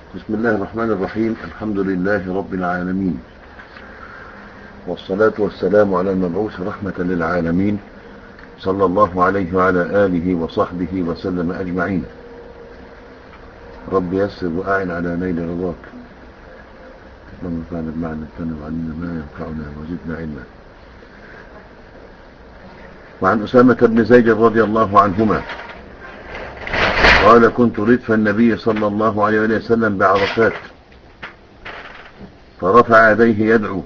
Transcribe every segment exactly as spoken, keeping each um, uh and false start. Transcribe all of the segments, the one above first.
بسم الله الرحمن الرحيم. الحمد لله رب العالمين، والصلاة والسلام على المبعوث رحمة للعالمين، صلى الله عليه وعلى آله وصحبه وسلم أجمعين. رب يسر وأعن على نيل رضاك. اللهم انفعنا بما علمتنا وعلمنا ما ينفعنا وزدنا علما. وعن أسامة بن زيد رضي الله عنهما قال: كنت ردف النبي صلى الله عليه وسلم بعرفات، فرفع يديه يدعو،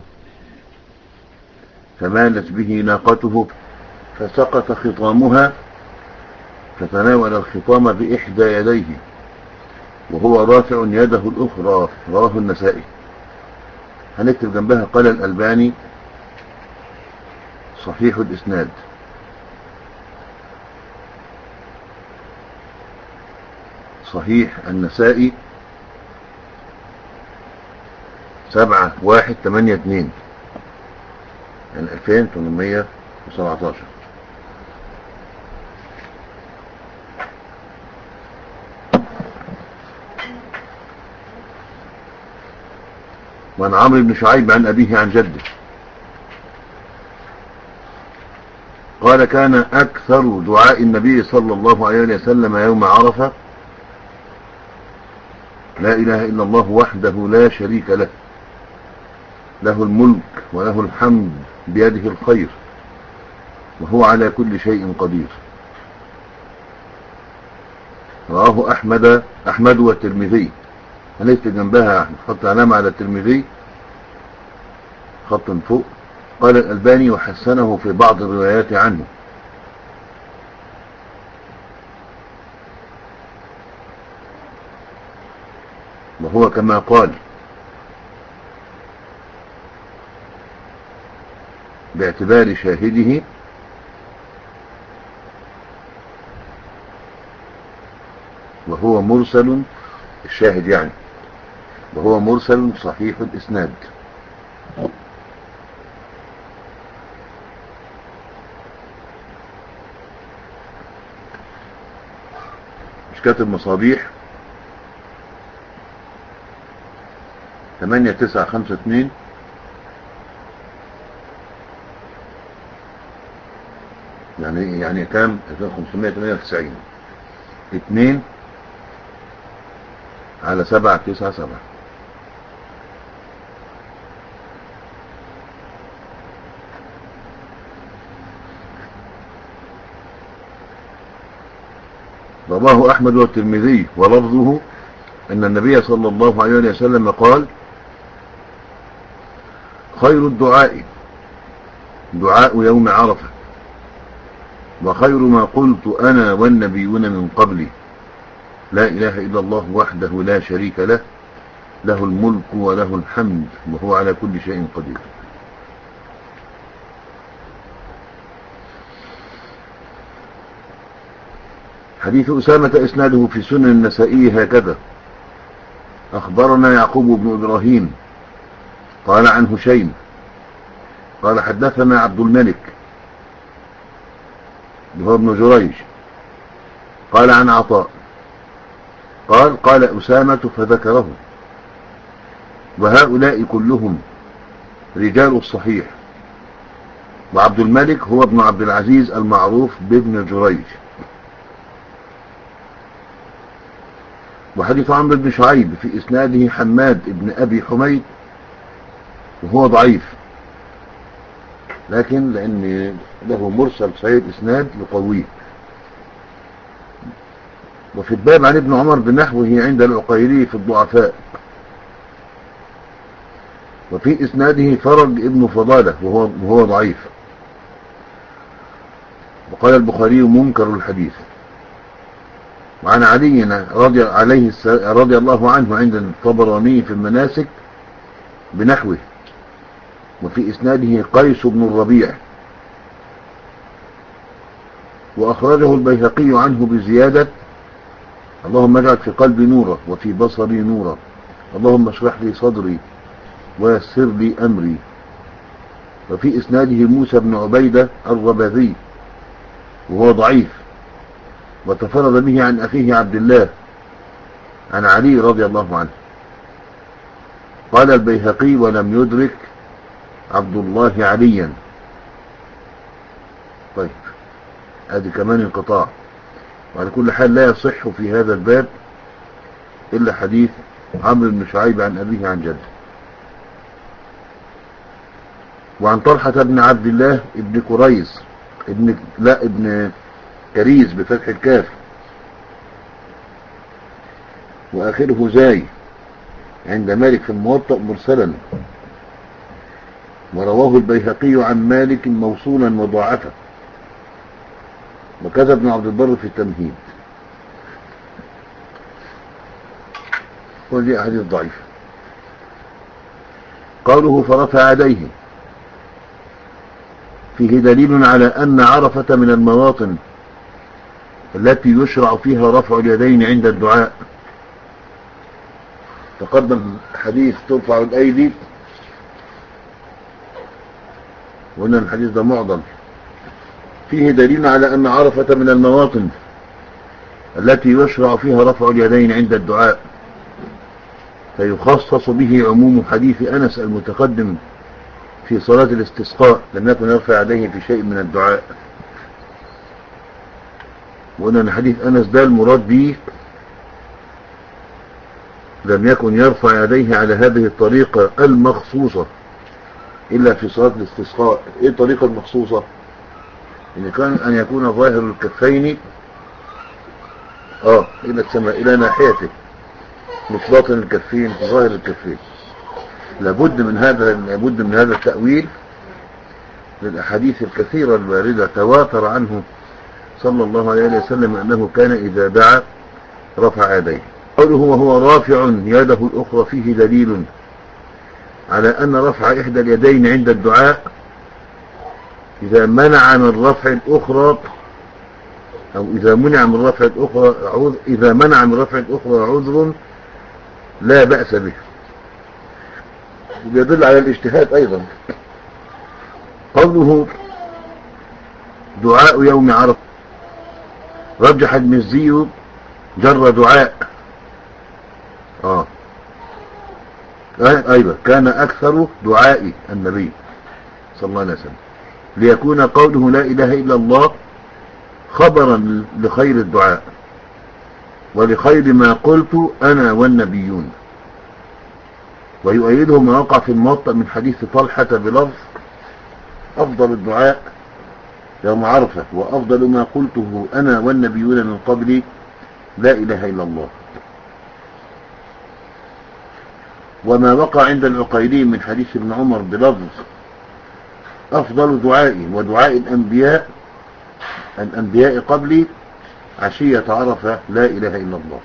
فمالت به ناقته فسقط خطامها، فتناول الخطام بإحدى يديه وهو رافع يده الأخرى. رواه النسائي. هنكتب جنبها قال الألباني صحيح الإسناد. صحيح النسائي سبعة واحد تمانية اتنين، يعني ألفين تمنمية وسبعتاشر. وعن عمرو بن شعيب عن أبيه عن جده قال: كان أكثر دعاء النبي صلى الله عليه وسلم يوم عرفة: لا إله إلا الله وحده لا شريك له، له الملك وله الحمد بيده الخير وهو على كل شيء قدير. رواه أحمد أحمد والترمذي. هنكتب جنبها نحط علامة على الترمذي خط فوق. قال الألباني وحسنه في بعض الروايات عنه. وهو كما قال باعتبار شاهده وهو مرسل، الشاهد يعني، وهو مرسل صحيح الإسناد. مش كاتب مصابيح تمانية تسعة خمسة اتنين يعني يعني كام؟ ألفين وخمسمية تمانية وتسعين اتنين على سبعة تسعة سبعة. رواه أحمد والترمذي ولفظه أن النبي صلى الله عليه وسلم قال: خير الدعاء دعاء يوم عرفة، وخير ما قلت أنا والنبيون من قبلي، لا إله إلا الله وحده لا شريك له، له الملك وله الحمد وهو على كل شيء قدير. حديث أسامة إسناده في سنن النسائي هكذا: أخبرنا يعقوب بن إبراهيم قال عن هشيم قال حدثنا عبد الملك هو ابن جريج قال عن عطاء قال قال أسامة فذكره. وهؤلاء كلهم رجال الصحيح، وعبد الملك هو ابن عبد العزيز المعروف بابن جريج. وحديث عمرو بن شعيب في إسناده حماد ابن أبي حميد وهو ضعيف، لكن لأن له مرسل صحيح الإسناد يقويه. وفي الباب عن ابن عمر بنحوه عند العقيلي في الضعفاء. وفي إسناده فرج ابن فضالة وهو, وهو ضعيف. وقال البخاري منكر الحديث. وعن علي رضي, عليه رضي الله عنه عند الطبراني في المناسك بنحوه. وفي إسناده قيس بن الربيع. وأخرجه البيهقي عنه بزيادة: اللهم اجعل في قلبي نورا وفي بصري نورا، اللهم اشرح لي صدري ويسر لي أمري. وفي إسناده موسى بن عبيدة الرباذي وهو ضعيف، وتفرد به عن أخيه عبد الله عن علي رضي الله عنه. قال البيهقي ولم يدرك عبد الله عليا. طيب هذه كمان انقطاع. وعلى كل حال لا يصح في هذا الباب إلا حديث عمرو بن شعيب عن أبيه عن جده. وعن طلحة بن عبد الله ابن كريز ابن لا ابن كريز بفتح الكاف وآخره زاي عند مالك في الموطأ مرسلا، ورواه البيهقي عن مالك موصولا وضعفه، وكذا ابن عبد البر في التمهيد. ودي أحاديث ضعيفة. قوله فرفع يديه فيه دليل على أن عرفة من المواطن التي يشرع فيها رفع اليدين عند الدعاء. تقدم حديث ترفع الأيدي وقلنا الحديث ده معضل. فيه دليل على أن عرفة من المواطن التي يشرع فيها رفع اليدين عند الدعاء، فيخصص به عموم حديث أنس المتقدم في صلاة الاستسقاء، لم يكن يرفع يديه في شيء من الدعاء. وقلنا أن حديث أنس ده المراد به لم يكن يرفع يديه على هذه الطريقة المخصوصة إلا في صلاة الاستسقاء. إيه الطريقة المخصوصة؟ إن كان أن يكون ظاهر الكفين آه إلى السماء إلى ناحيته، مش باطن الكفين ظاهر الكفين. لابد من هذا لابد من هذا التأويل للأحاديث الكثيرة الواردة تواتر عنه صلى الله عليه وسلم أنه كان إذا دعا رفع يديه. قوله وهو رافع يده الأخرى فيه دليل على أن رفع إحدى اليدين عند الدعاء إذا منع من رفع الأخرى أو إذا منع من رفع الأخرى عذر إذا منع من رفع الأخرى عذر لا بأس به. ويدل على الاجتهاد أيضا. قوله دعاء يوم عرفة رجح المزي جر دعاء آه أيضا كان أكثر دعاء النبي صلى الله عليه وسلم، ليكون قوله لا إله إلا الله خبرا لخير الدعاء ولخير ما قلت أنا والنبيون. ويؤيده ما وقع في الموطأ من حديث طلحة بلفظ أفضل الدعاء يوم عرفة وأفضل ما قلته أنا والنبيون من قبلي لا إله إلا الله. وما وقع عند العقيلي من حديث ابن عمر بلفظ أفضل دعائي ودعاء الأنبياء الأنبياء قبلي عشية عرفة لا إله إلا الله.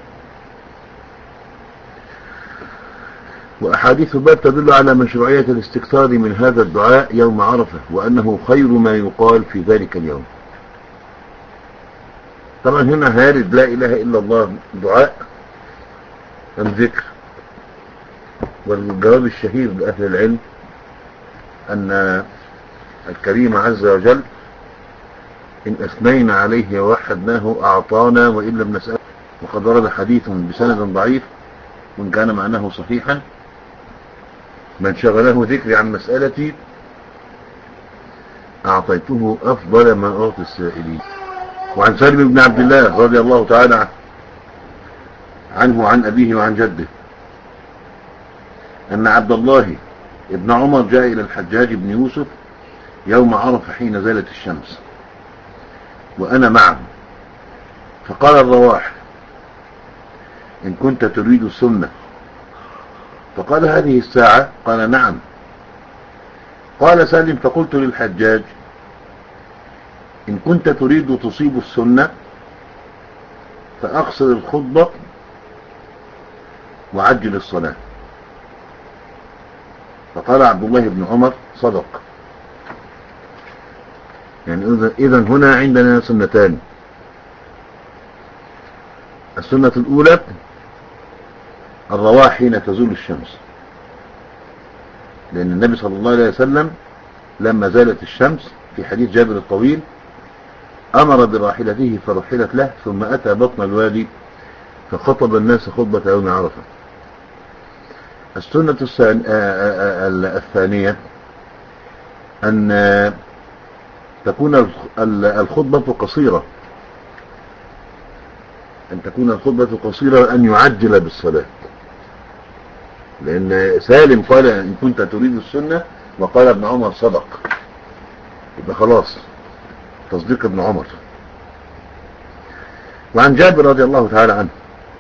وأحاديث باب تدل على مشروعية الاستكثار من هذا الدعاء يوم عرفة وأنه خير ما يقال في ذلك اليوم. طبعا هنا هارد لا إله إلا الله دعاء أم ذكر؟ والجواب الشهير لأهل العلم أن الكريم عز وجل إن أثنينا عليه ووحدناه أعطانا وإن لم نسأل. وقد ورد حديث بسند ضعيف وإن كان معناه صحيحا من شغله ذكري عن مسألتي أعطيته أفضل ما أعطي السائلين. وعن سالم بن عبد الله رضي الله تعالى عنه عن أبيه وعن جده أن عبد الله ابن عمر جاء إلى الحجاج بن يوسف يوم عرفة حين زالت الشمس وأنا معه، فقال الرواح إن كنت تريد السنة؟ فقال هذه الساعة؟ قال نعم. قال سالم فقلت للحجاج إن كنت تريد تصيب السنة فأقصر الخطبة وعجل الصلاة. فقال عبد الله بن عمر صدق. يعني إذا هنا عندنا سنتان. السنة الأولى الرواح حين تزول الشمس، لأن النبي صلى الله عليه وسلم لما زالت الشمس في حديث جابر الطويل أمر براحلته فرحلت له ثم أتى بطن الوادي فخطب الناس خطبة يوم عرفة. السنة الثانية أن تكون الخطبة قصيرة، أن تكون الخطبة قصيرة، أن يعجل بالصلاة، لأن سالم قال إن كنت تريد السنة، وقال ابن عمر صدق، يبقى خلاص تصديق ابن عمر. وعن جابر رضي الله تعالى عنه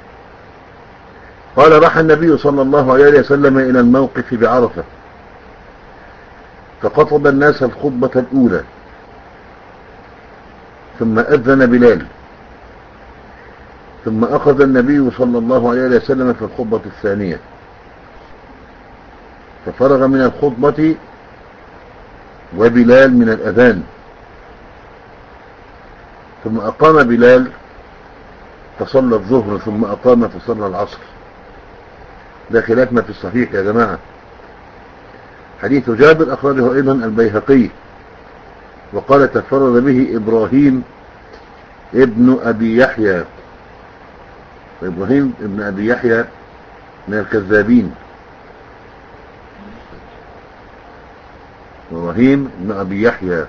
قال راح النبي صلى الله عليه وسلم إلى الموقف بعرفة فخطب الناس الخطبة الأولى، ثم أذن بلال، ثم أخذ النبي صلى الله عليه وسلم في الخطبة الثانية، ففرغ من الخطبة وبلال من الأذان، ثم أقام بلال فصلى الظهر، ثم أقام فصلى العصر. ده خلاف ما في الصحيح يا جماعة. حديث جابر أخرجه أيضا البيهقي، وقال تفرد به إبراهيم ابن أبي يحيى، إبراهيم ابن أبي يحيى من الكذابين، إبراهيم ابن أبي يحيى،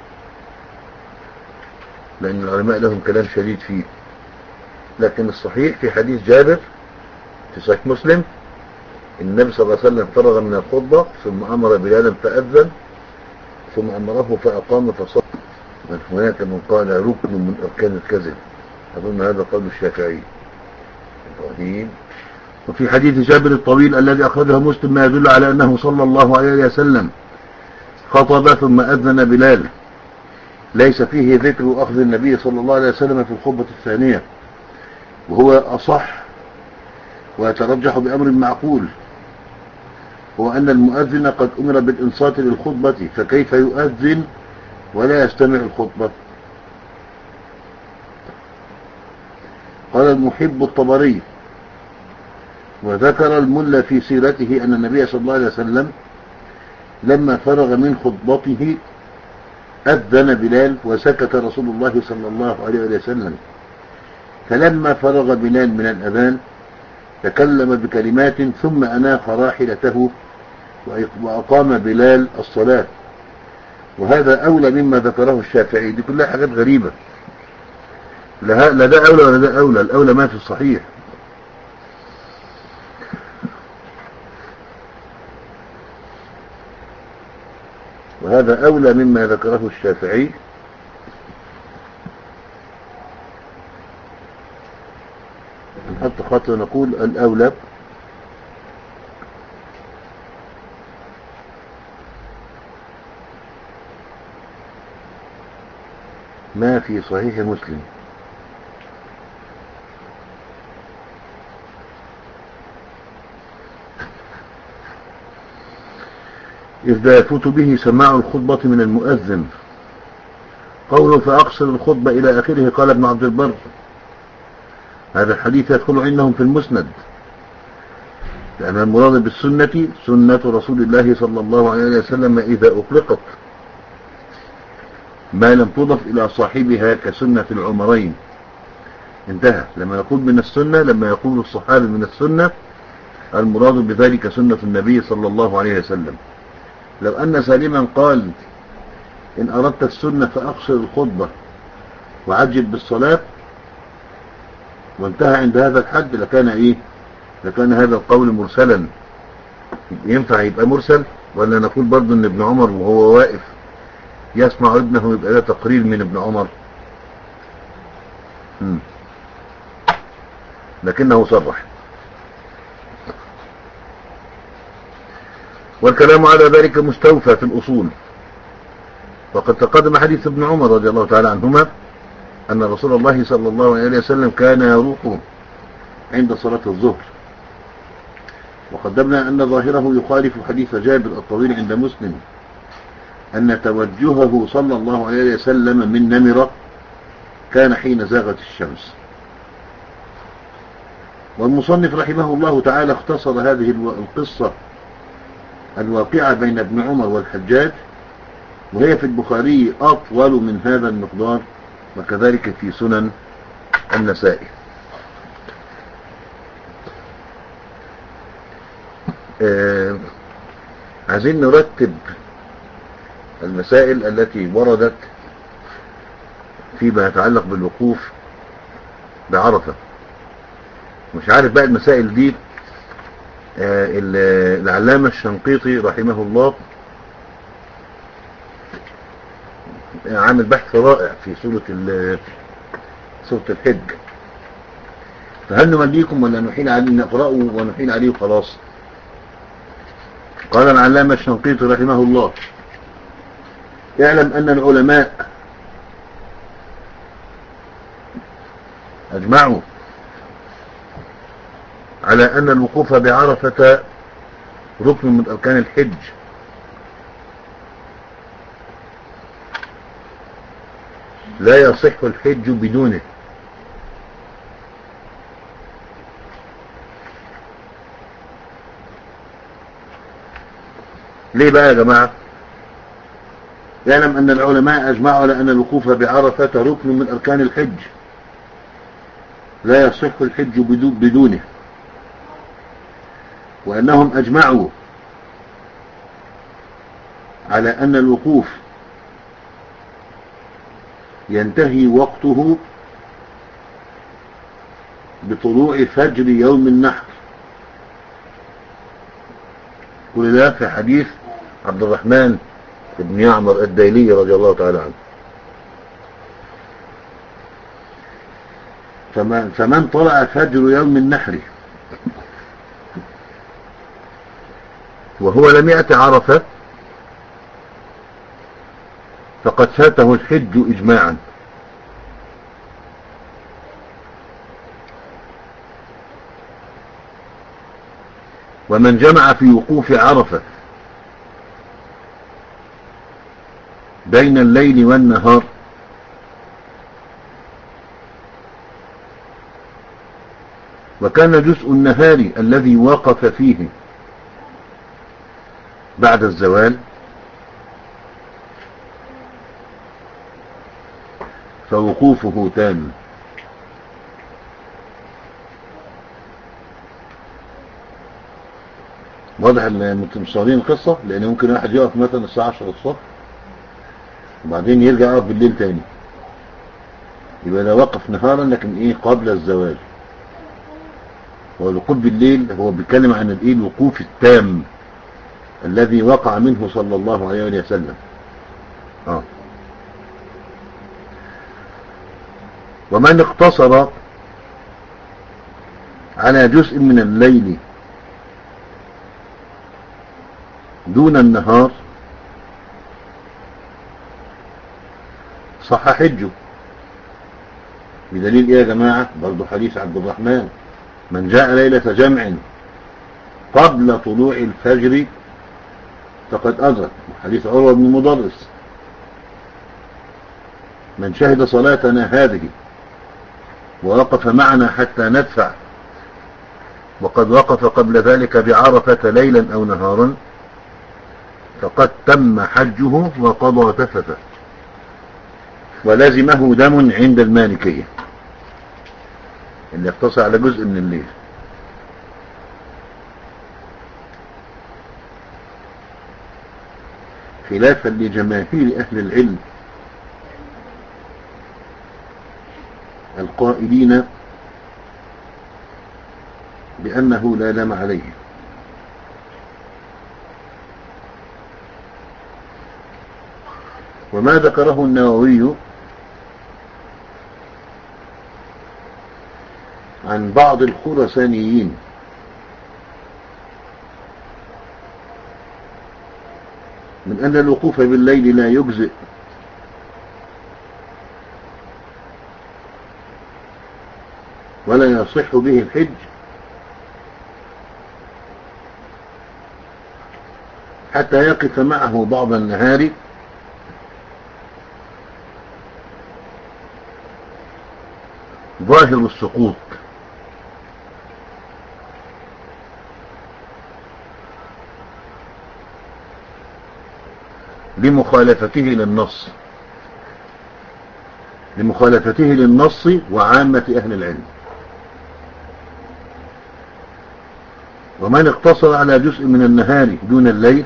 لأن العلماء لهم كلام شديد فيه. لكن الصحيح في حديث جابر في صحيح مسلم، النبي صلى الله عليه وسلم فرغ من الخطبة ثم أمر بلالا فأذن، ثم أمره فأقام فصلى. هناك من قال ركن من أركان الكذب، أظن هذا قول الشافعي إبراهيم. وفي حديث جابر الطويل الذي أخرجه مسلم ما يدل على أنه صلى الله عليه وسلم خطب ثم أذن بلال، ليس فيه ذكر أخذ النبي صلى الله عليه وسلم في الخطبة الثانية، وهو أصح ويترجح بأمر معقول، هو أن المؤذن قد أمر بالإنصات للخطبة، فكيف يؤذن ولا يستمع الخطبة؟ قال المحب الطبري وذكر الملا في سيرته أن النبي صلى الله عليه وسلم لما فرغ من خطبته أذن بلال وسكت رسول الله صلى الله عليه وسلم، فلما فرغ بلال من الأذان تكلم بكلمات ثم أناخ راحلته وأقام بلال الصلاة. وهذا أولى مما ذكره الشافعي. دي كلها حاجات غريبة، لا ده أولى ولا ده أولى، الأولى ما في الصحيح. وهذا أولى مما ذكره الشافعي، نحط خط ونقول الأولى ما في صحيح مسلم. إذ لا يفوت به سماع الخطبة من المؤذن. قوله فأقصر الخطبة إلى آخره، قال ابن عبد البر هذا الحديث يدخل عندهم في المسند، لأن المراد بالسنة سنة رسول الله صلى الله عليه وسلم إذا أطلقت، ما لم تضف إلى صاحبها كسنة العمرين. انتهى. لما نقول من السنة، لما يقول الصحابي من السنة، المراد بذلك سنة النبي صلى الله عليه وسلم. لو أن سالما قال إن أردت السنة فأقصر الخطبة وعجل بالصلاة وانتهى عند هذا الحد، لكان إيه؟ لكان هذا القول مرسلا. ينفع يبقى مرسل؟ ولا نقول برضو ان ابن عمر وهو واقف يسمع ابنه يبقى ده تقرير من ابن عمر؟ مم. لكنه صرح. والكلام على ذلك مستوفى في الأصول، وقد تقدم حديث ابن عمر رضي الله تعالى عنهما أن رسول الله صلى الله عليه وسلم كان يروح عند صلاة الظهر، وقدمنا أن ظاهره يخالف حديث جابر الطويل عند مسلم أن توجهه صلى الله عليه وسلم من نمرة كان حين زاغت الشمس. والمصنف رحمه الله تعالى اختصر هذه القصة الواقعة بين ابن عمر والحجاج، وهي في البخاري أطول من هذا المقدار، وكذلك في سنن النسائي. آه عايزين نرتب المسائل التي وردت فيما يتعلق بالوقوف بعرفة. مش عارف بقى المسائل دي آه العلامة الشنقيطي رحمه الله عامل بحث رائع في سورة سورة الحج، فهل نمليكم ولا نحيل عليه نقرأه ونحيل عليه وخلاص؟ قال العلامة الشنقيطي رحمه الله: اعلم أن العلماء أجمعوا على أن الوقوف بعرفة ركن من أركان الحج، لا يصح الحج بدونه. ليه بقى يا جماعة؟ يعلم أن العلماء أجمعوا على أن الوقوف بعرفة ركن من أركان الحج، لا يصح الحج بدونه، وأنهم أجمعوا على أن الوقوف ينتهي وقته بطلوع فجر يوم النحر. كل ده في حديث عبد الرحمن بن يعمر الديلي رضي الله تعالى عنه. فمن, فمن طلع فجر يوم النحر وهو لم يأت عرفة فقد فاته الحج إجماعا. ومن جمع في وقوف عرفة بين الليل والنهار وكان جزء النهار الذي وقف فيه بعد الزوال فوقوفه تام. واضح ان مصورين القصة، لان ممكن واحد يقف مثلا الساعة عشرة الصبح وبعدين يرجع يقف بالليل تاني، يبقى ده وقف نهارا لكن ايه قبل الزوال. والوقوف بالليل هو بيتكلم عن الايه الوقوف التام الذي وقع منه صلى الله عليه وسلم. اه ومن اقتصر على جزء من الليل دون النهار صح حجه. بدليل ايه يا جماعة؟ برضو حديث عبد الرحمن: من جاء ليلة جمع قبل طلوع الفجر فقد أدرك. حديث عروة بن مضرس: من شهد صلاتنا هذه ووقف معنا حتى ندفع وقد وقف قبل ذلك بعرفة ليلا أو نهارا فقد تم حجه وقضى تفثه ولازمه دم عند المالكية، اللي يقتصر على جزء من الليل. خلافا لجماهير أهل العلم القائلين بأنه لا دم عليه. وما ذكره النووي عن بعض الخرسانيين من أن الوقوف بالليل لا يجزئ ولا يصح به الحج حتى يقف معه بعض النهار ظاهر السقوط لمخالفته للنص لمخالفته للنص وعامة أهل العلم. ومن اقتصر على جزء من النهار دون الليل،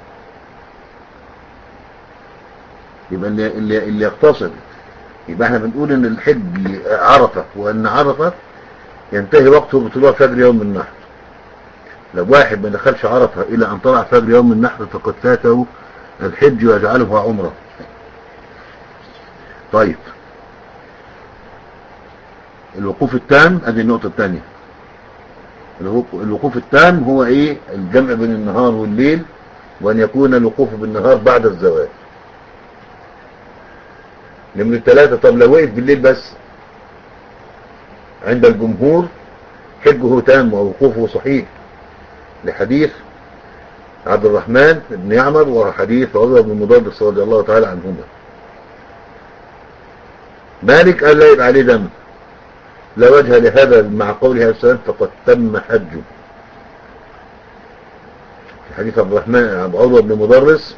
يبقى اللي, اللي, اللي يقتصر، يبقى احنا بنقول ان الحج عرفة، وان عرفة ينتهي وقته بطلوع فجر يوم النحر. لو واحد ما دخلش عرفة الى ان طلع فجر يوم النحر فقد فاته الحج ويجعله عمره. طيب الوقوف التام، ادي النقطة الثانية. الوقوف التام هو ايه؟ الجمع بين النهار والليل، وان يكون الوقوف بالنهار بعد الزوال. نمرة ثلاثة، طب لو وقف بالليل بس، عند الجمهور حجه تام ووقوفه صحيح، لحديث عبد الرحمن بن يعمر وحديث عروة بن مدرس رضي الله تعالى عنهما. مالك قال لا يبقى عليه دم، لا وجه لهذا مع قوله عليه السلام فقد تم حجه. في حديث عبد الرحمن عبد عروة بن مدرس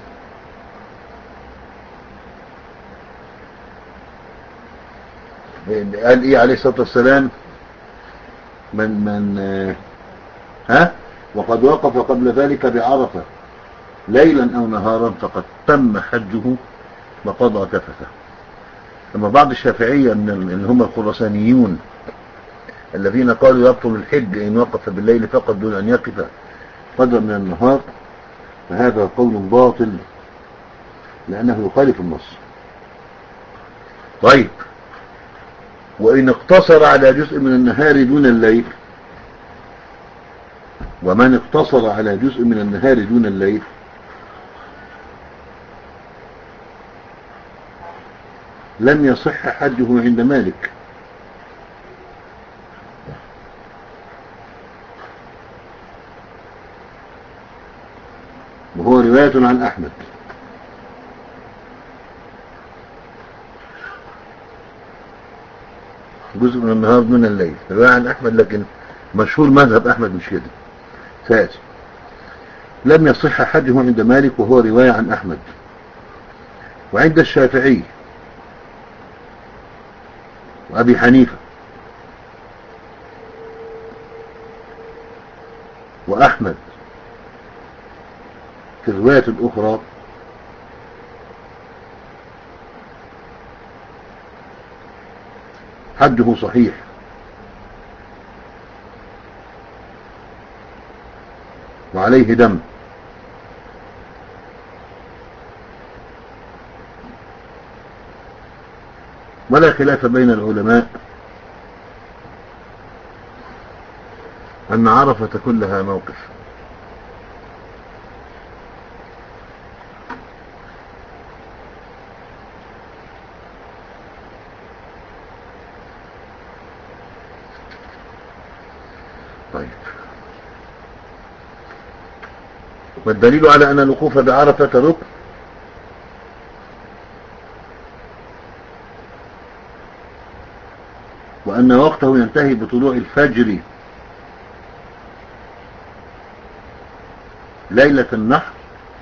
قال ايه عليه الصلاة والسلام؟ من من ها وقد وقف قبل ذلك بعرفة ليلا او نهارا فقد تم حجه وقضى تفثه. اما بعض الشافعية من اللي هم الخراسانيون الذين قالوا يبطل الحج ان وقف بالليل فقط دون ان يقف قدر من النهار، فهذا قول باطل لانه يخالف النص. طيب وان اقتصر على جزء من النهار دون الليل، ومن اقتصر على جزء من النهار دون الليل لم يصح حجه عند مالك، وهو رواية عن أحمد. جزء من النهار دون الليل رواية عن أحمد، لكن مشهور مذهب أحمد مش كده. ثالث، لم يصح حجه عند مالك وهو رواية عن أحمد، وعند الشافعي وأبي حنيفة وأحمد في الرواية الأخرى حجه صحيح، وعليه دم. ولا خلاف بين العلماء أن عرفة كلها موقف. طيب والدليل على أن الوقوف بعرفة ركن وأن وقته ينتهي بطلوع الفجر ليلة النحر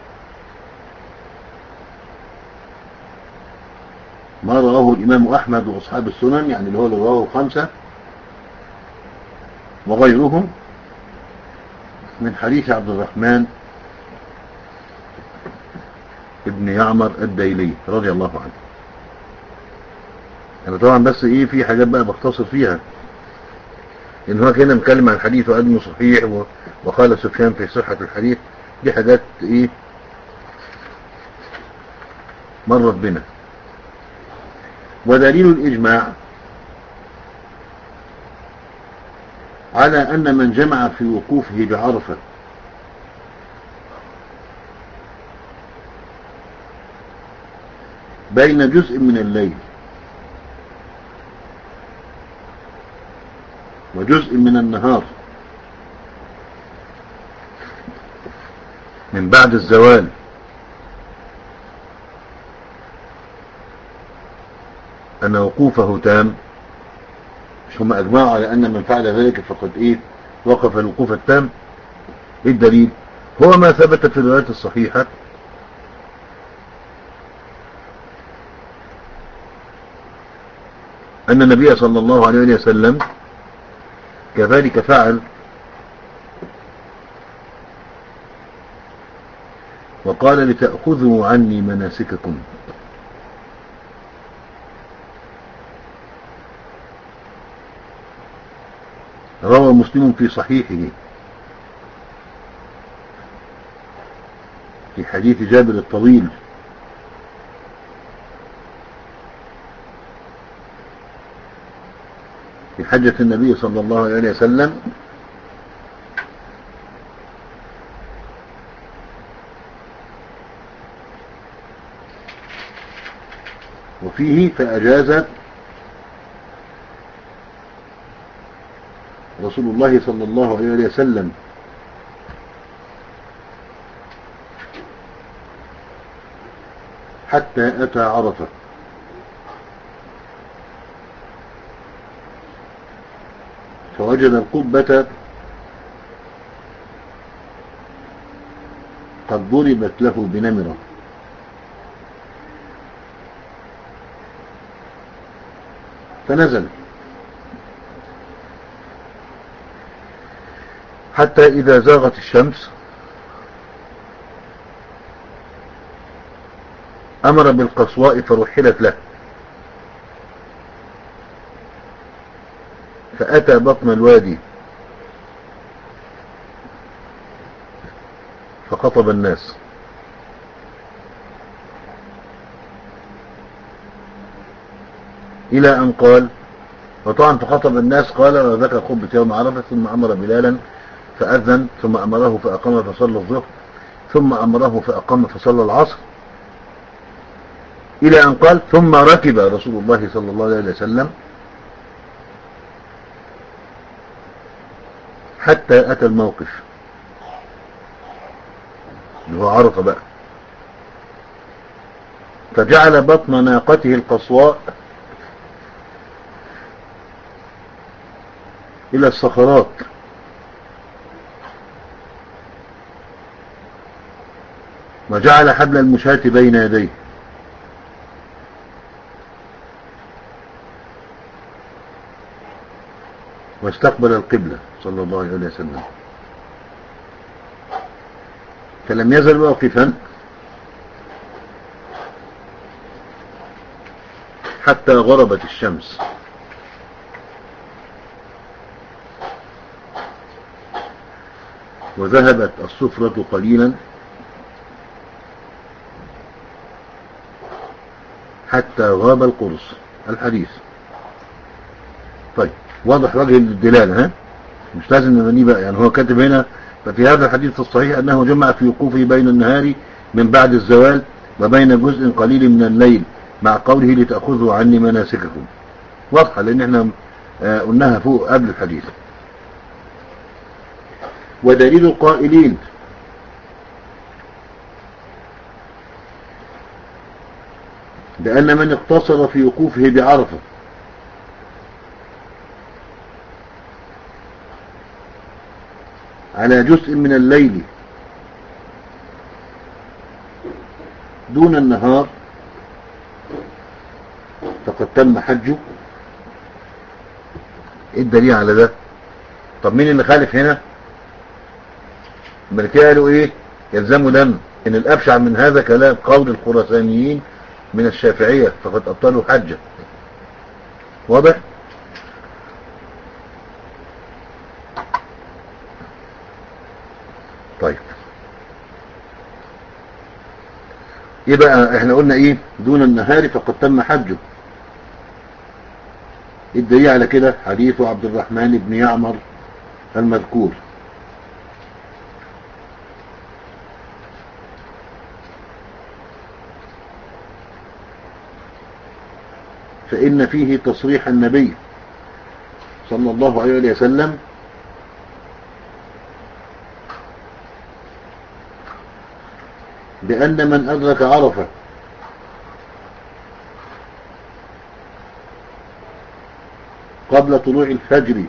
ما رواه الإمام أحمد وأصحاب السنن، يعني اللي هو اللي رواه الخمسة وغيرهم، من حديث عبد الرحمن ابن يعمر الديلي رضي الله عنه. أنا طبعا بس إيه في حاجات بقى بختصر فيها، إن هو كده مكلم عن الحديث وأنه صحيح وقال سفيان في صحة الحديث، دي حاجات إيه مرت بنا. ودليل الإجماع على أن من جمع في وقوفه بعرفة بين جزء من الليل وجزء من النهار من بعد الزوال أن وقوفه تام. مش هم أجمعوا على أن من فعل ذلك فقد إيه وقف الوقوف التام؟ إيه الدليل؟ هو ما ثبت في الروايات الصحيحة أن النبي صلى الله عليه وسلم كذلك فعل وقال لتأخذوا عني مناسككم. روى مسلم في صحيحه في حديث جابر الطويل في حجة النبي صلى الله عليه وسلم وفيه فأجاز رسول الله صلى الله عليه وسلم حتى أتى عرفة فوجد القبة قد ضربت له بنمرة فنزل حتى إذا زاغت الشمس أمر بالقصواء فرحلت له فأتى بطن الوادي فخطب الناس إلى أن قال، وطبعا فخطب الناس قال وذكر خطبة يوم عرفة ثم أمر بلالا فأذن ثم أمره فأقام فصلى الظهر ثم أمره فأقام فصلى العصر إلى أن قال ثم ركب رسول الله صلى الله عليه وسلم حتى أتى الموقف اللي هو عرفة بقى، فجعل بطن ناقته القصواء إلى الصخرات وجعل حبل المشاة بين يديه واستقبل القبلة صلى الله عليه وسلم، فلم يزل واقفا حتى غربت الشمس وذهبت الصفرة قليلا حتى غاب القرص. الحديث طيب واضح وجه الدلالة، ها مش لازم نبنيه بقى، يعني هو كاتب هنا ففي هذا الحديث الصحيح أنه جمع في وقوفه بين النهار من بعد الزوال وبين جزء قليل من الليل مع قوله لتأخذوا عني مناسككم. واضحة لأن احنا آه قلناها فوق قبل الحديث. ودليل القائلين بأن من اقتصر في وقوفه بعرفة على جزء من الليل دون النهار فقد تم حجه. ايه الدليل على ده؟ طب مين اللي خالف هنا؟ الملكية قالوا ايه؟ يلزموا دم. ان الابشع من هذا كلام قول الخراسانيين من الشافعية فقد ابطلوا حجه. واضح؟ طيب يبقى احنا قلنا ايه؟ دون النهار فقد تم حجه. الدليل على كده حديث عبد الرحمن بن يعمر المذكور فإن فيه تصريح النبي صلى الله عليه وسلم بأن من أدرك عرفة قبل طلوع الفجر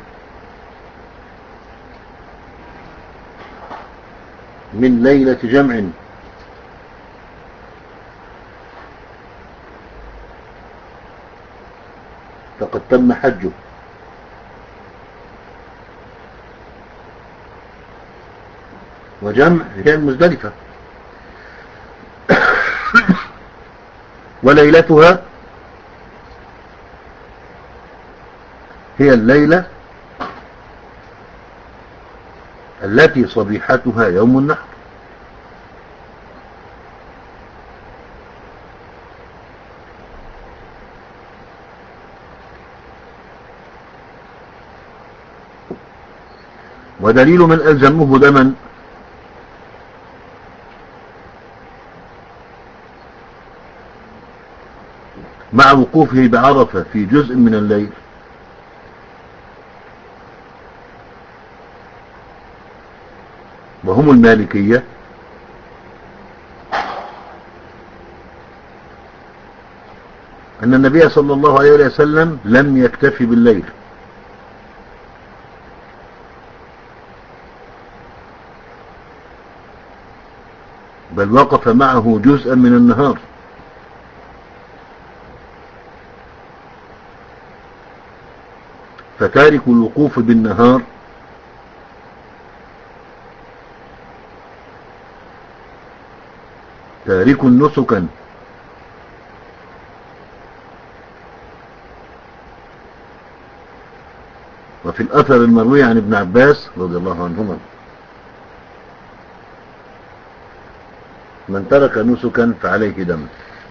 من ليلة جمع فقد تم حجه. وجمع هي المزدلفة، وليلتها هي الليلة التي صبيحتها يوم النحر. ودليل من ألزمه دما مع وقوفه بعرفة في جزء من الليل وهم المالكية أن النبي صلى الله عليه وسلم لم يكتفي بالليل، بل وقف معه جزءا من النهار، فتارك الوقوف بالنهار تارك نسكا وفي الأثر المروي عن ابن عباس رضي الله عنهما من ترك نسكا فعليه دم.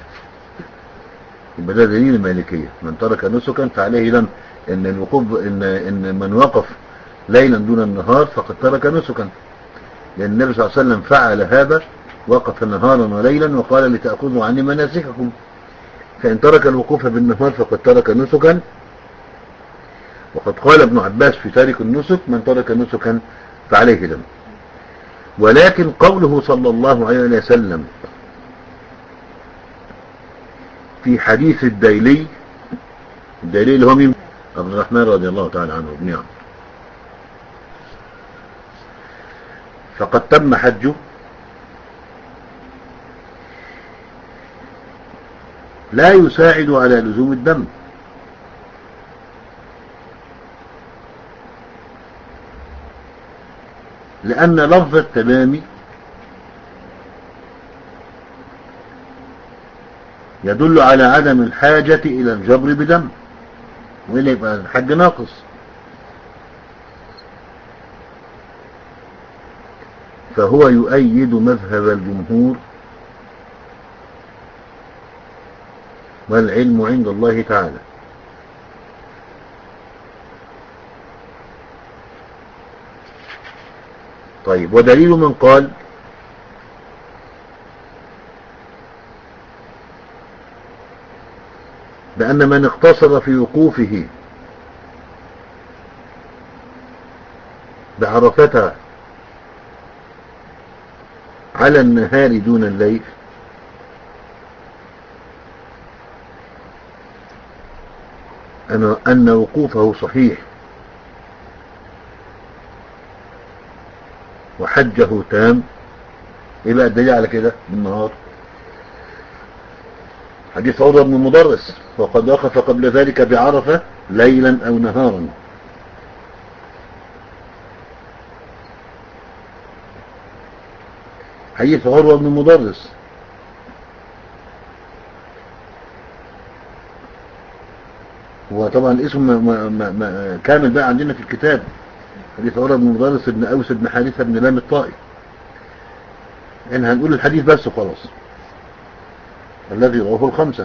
يبقى ده دليل المالكية، من ترك نسكا فعليه دم، ان الوقوف ان ان من وقف ليلا دون النهار فقد ترك نسكا، لان النبي صلى الله عليه وسلم فعل هذا، وقف نهارا وليلا وقال لتأخذوا عني مناسككم، فإن ترك الوقوف بالنهار فقد ترك نسكا. وقد قال ابن عباس في تارك النسك من ترك نسكا فعليه دم. ولكن قوله صلى الله عليه وسلم في حديث الديلي، الديلي اللي هو مين؟ عبد الرحمن رضي الله تعالى عنه بن عمرو، فقد تم حجه، لا يساعد على لزوم الدم، لأن لفظ التمام يدل على عدم الحاجة إلى الجبر بدم، وإلا يبقى الحج ناقص. فهو يؤيد مذهب الجمهور، والعلم عند الله تعالى. طيب، ودليل من قال بأن من اقتصر في وقوفه بعرفة على النهار دون الليل أن أن وقوفه صحيح وحجه تام. ايه بقى الدليل على كده بالنهار؟ حديث عروة بن المدرس وقد وقف قبل ذلك بعرفة ليلا أو نهارا. حديث عروة بن المدرس هو طبعا اسم ما ما ما كامل بقى عندنا في الكتاب، حديث عروة بن المدرس بن أوس بن حارثة بن لام الطائي. يعني هنقول الحديث بس خلاص، الذي رواه الخمسة.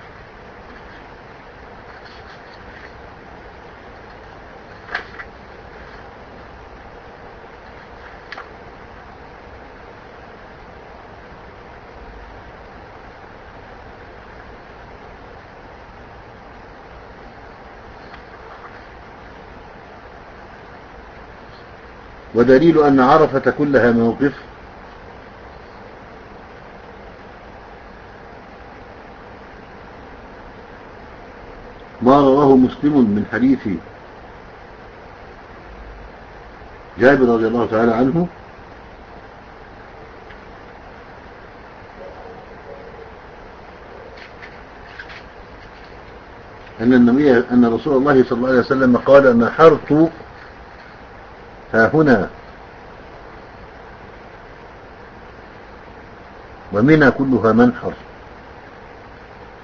ودليل أن عرفة كلها موقف ما رواه مسلم من حديث جابر رضي الله تعالى عنه أن النبي أن رسول الله صلى الله عليه وسلم قال: نحرت ها هنا ومنى كلها منحر.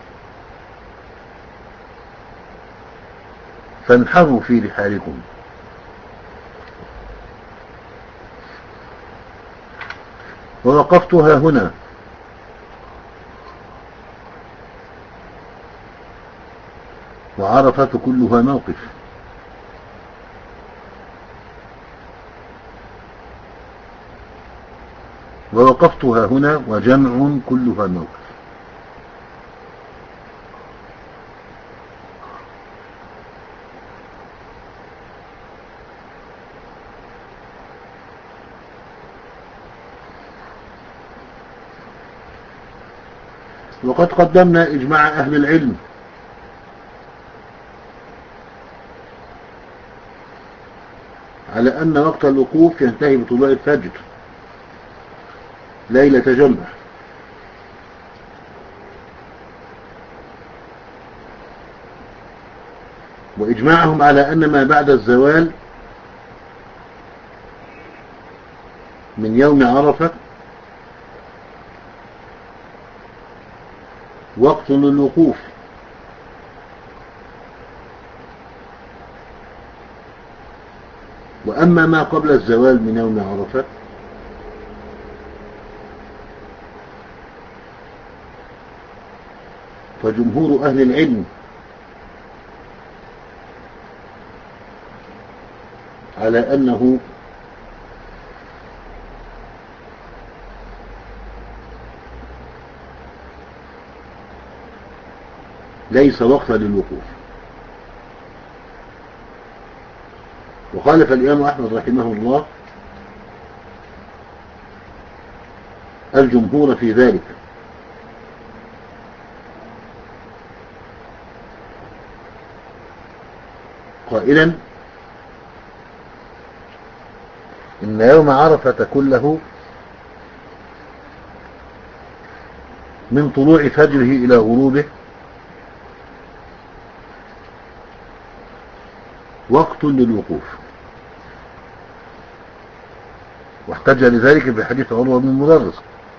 فانحروا في رحالكم. ووقفتها هنا وعرفة كلها موقف. ووقفتها هنا وجمع كلها موقف. وقد قدمنا إجماع أهل العلم على أن وقت الوقوف ينتهي بطلوع الفجر ليلة جمع، وإجماعهم على أن ما بعد الزوال من يوم عرفة وقت للوقوف، وأما ما قبل الزوال من يوم عرفة فجمهور أهل العلم على أنه ليس وقتا للوقوف. وخالف الإمام أحمد رحمه الله الجمهور في ذلك، قائلا إن يوم عرفة كله من طلوع فجره إلى غروبه وقت للوقوف، واحتج لذلك بحديث عروة بن المدرس.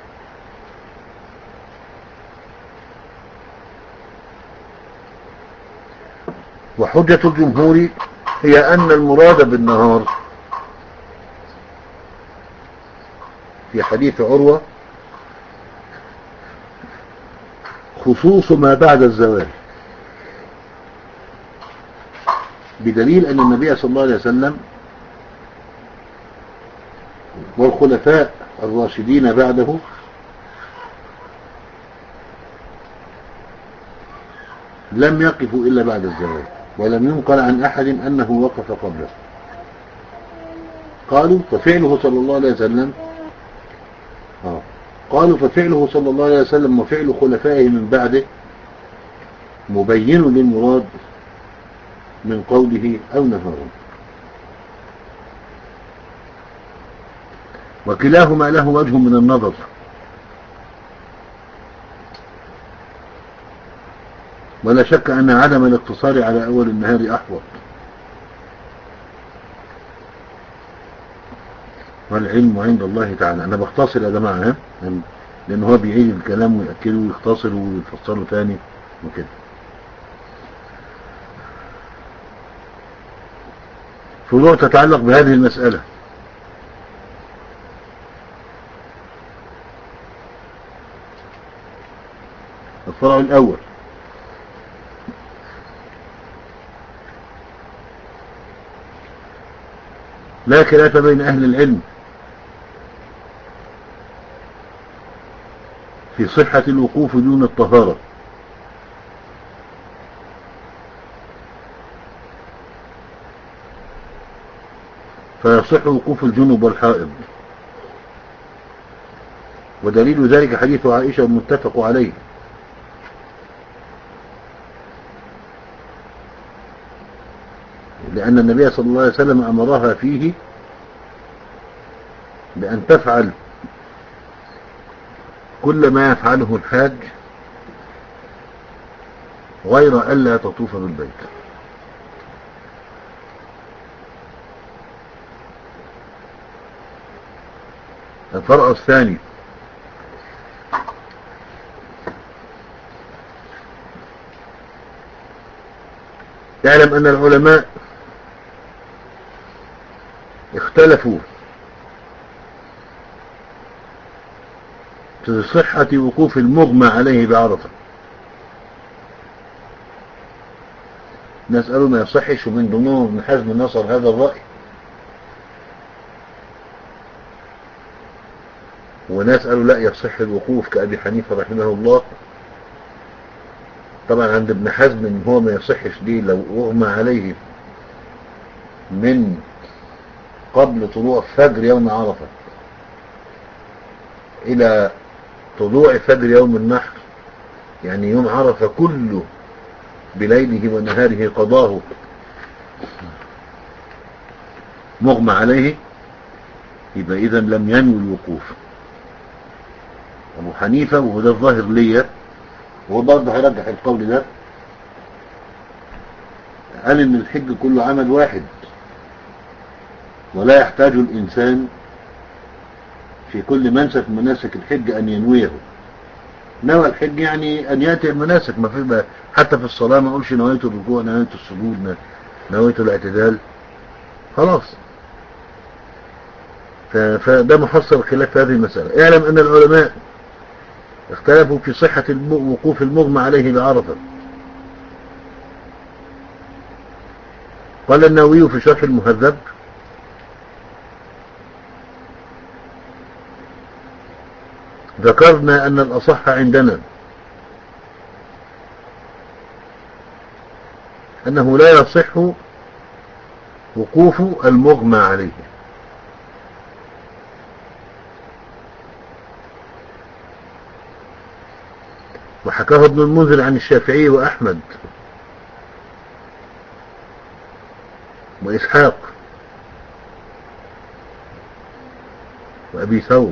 وحجة الجمهور هي أن المراد بالنهار في حديث عروة خصوص ما بعد الزوال، بدليل أن النبي صلى الله عليه وسلم والخلفاء الراشدين بعده لم يقفوا إلا بعد الزوال، ولم ينقل عن أحد أنه وقف قبله. قالوا ففعله صلى الله عليه وسلم آه. قالوا ففعله صلى الله عليه وسلم وفعل خلفائه من بعده مبين للمراد من قوله أو نهاره، وكلاهما له وجه من النظر، ولا شك أن عدم الاقتصار على أول النهار أحوط، والعلم عند الله تعالى. أنا بختصر يا جماعة، لأن هو بيعيد الكلام ويأكله ويختصر ويفسره ثاني وكده. فروع تتعلق بهذه المسألة: الفرع الأول: لا خلاف بين أهل العلم في صحة الوقوف دون الطهارة، فيصح وقوف الجنوب والحائض، ودليل ذلك حديث عائشة المتفق عليه، لأن النبي صلى الله عليه وسلم أمرها فيه بأن تفعل كل ما يفعله الحاج غير ألا تطوف بالبيت. الفرع الثاني: اعلم أن العلماء اختلفوا في صحة وقوف المغمى عليه بعرفة. ناس قالوا ما يصحش، ومن ضمنهم ابن حزم نصر هذا الرأي، وناس قالوا لا يصح الوقوف كأبي حنيفة رحمه الله. طبعا عند ابن حزم ان هو ما يصحش دي لو اغمى عليه من قبل طلوع فجر يوم عرفة الى طلوع فجر يوم النحر، يعني يوم عرفة كله بليله ونهاره قضاه مغمى عليه، يبقى اذا لم ينوي الوقوف. ابو حنيفة وده الظاهر ليا، وهو برضه هيرجح القول ده، قال ان الحج كله عمل واحد، ولا يحتاج الانسان في كل منسك من مناسك الحج ان ينويه. نوى الحج يعني ان ياتي المناسك، ما في حتى في الصلاه ما اقولش نويت الركوع، نويت السجود، نويت الاعتدال، خلاص. فده محصل خلاف في هذه المساله. اعلم ان العلماء اختلفوا في صحه وقوف المغمى عليه بعرفه. قال النووي في شرح المهذب: ذكرنا أن الأصح عندنا أنه لا يصح وقوف المغمى عليه. وحكاه ابن المنذر عن الشافعي وأحمد وإسحاق وأبي ثور.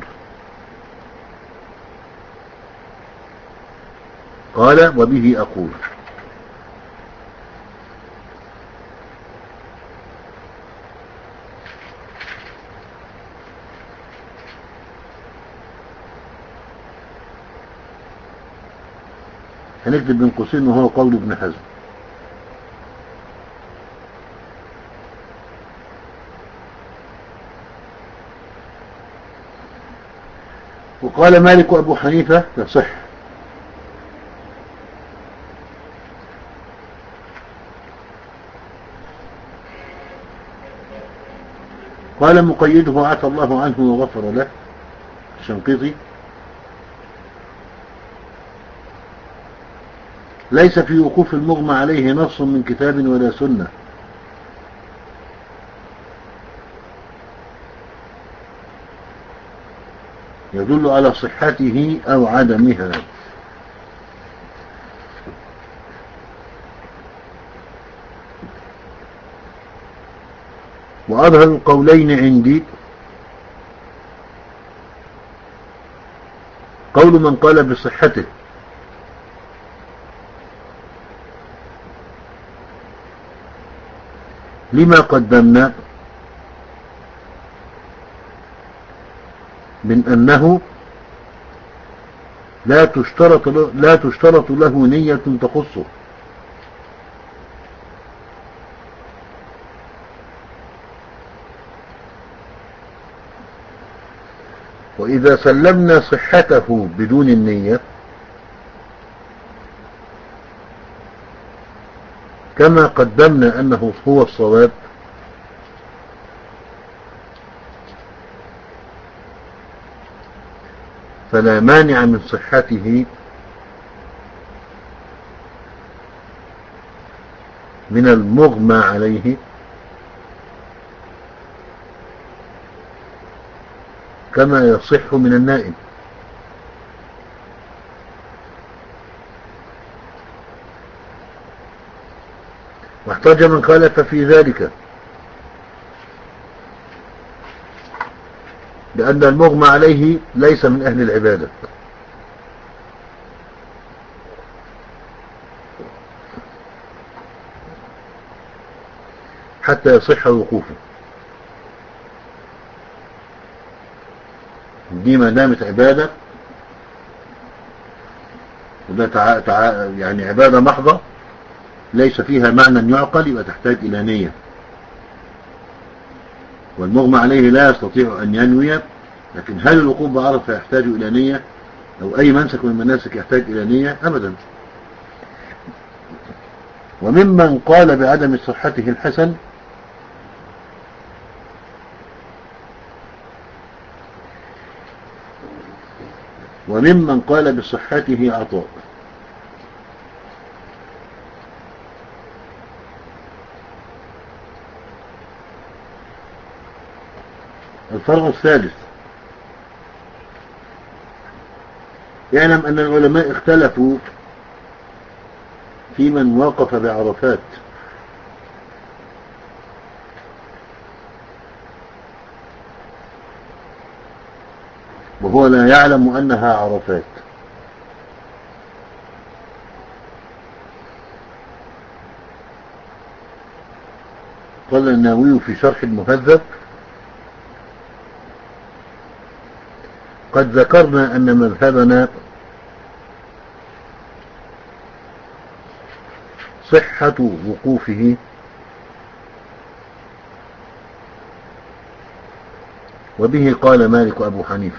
قال: وبه أقول. هنكتب بين قوسين وهو قول ابن حزم. وقال مالك وأبو حنيفة: يصح. قال مقيده عفى الله عنه وغفر له الشنقيطي: ليس في وقوف المغمى عليه نص من كتاب ولا سنة، يدل على صحته أو عدمها. وأظهر القولين عندي قول من قال بصحته، لما قدمنا من أنه لا تشترط لا تشترط له نية تخصه. وإذا سلمنا صحته بدون النية كما قدمنا أنه هو الصواب، فلا مانع من صحته من المغمى عليه كما يصح من النائم. واحتج من خالف في ذلك لأن المغمى عليه ليس من أهل العبادة حتى يصح وقوفه. دي ما دامت عبادة، وده تع... تع... يعني عبادة محضة، ليس فيها معنى يعقل يبقى تحتاج إلى نية، والمغمى عليه لا يستطيع أن ينوي. لكن هل الوقوف بعرفة يحتاج إلى نية، أو أي منسك من المناسك يحتاج إلى نية؟ أبدا. وممن قال بعدم صحته الحسن وممن قال بصحته عطاء. الفرع الثالث: يعلم أن العلماء اختلفوا في من وقف بعرفات، وهو لا يعلم أنها عرفات. قال النووي في شرح المهذب: قد ذكرنا أن مذهبنا صحة وقوفه، وبه قال مالك وأبو حنيفة.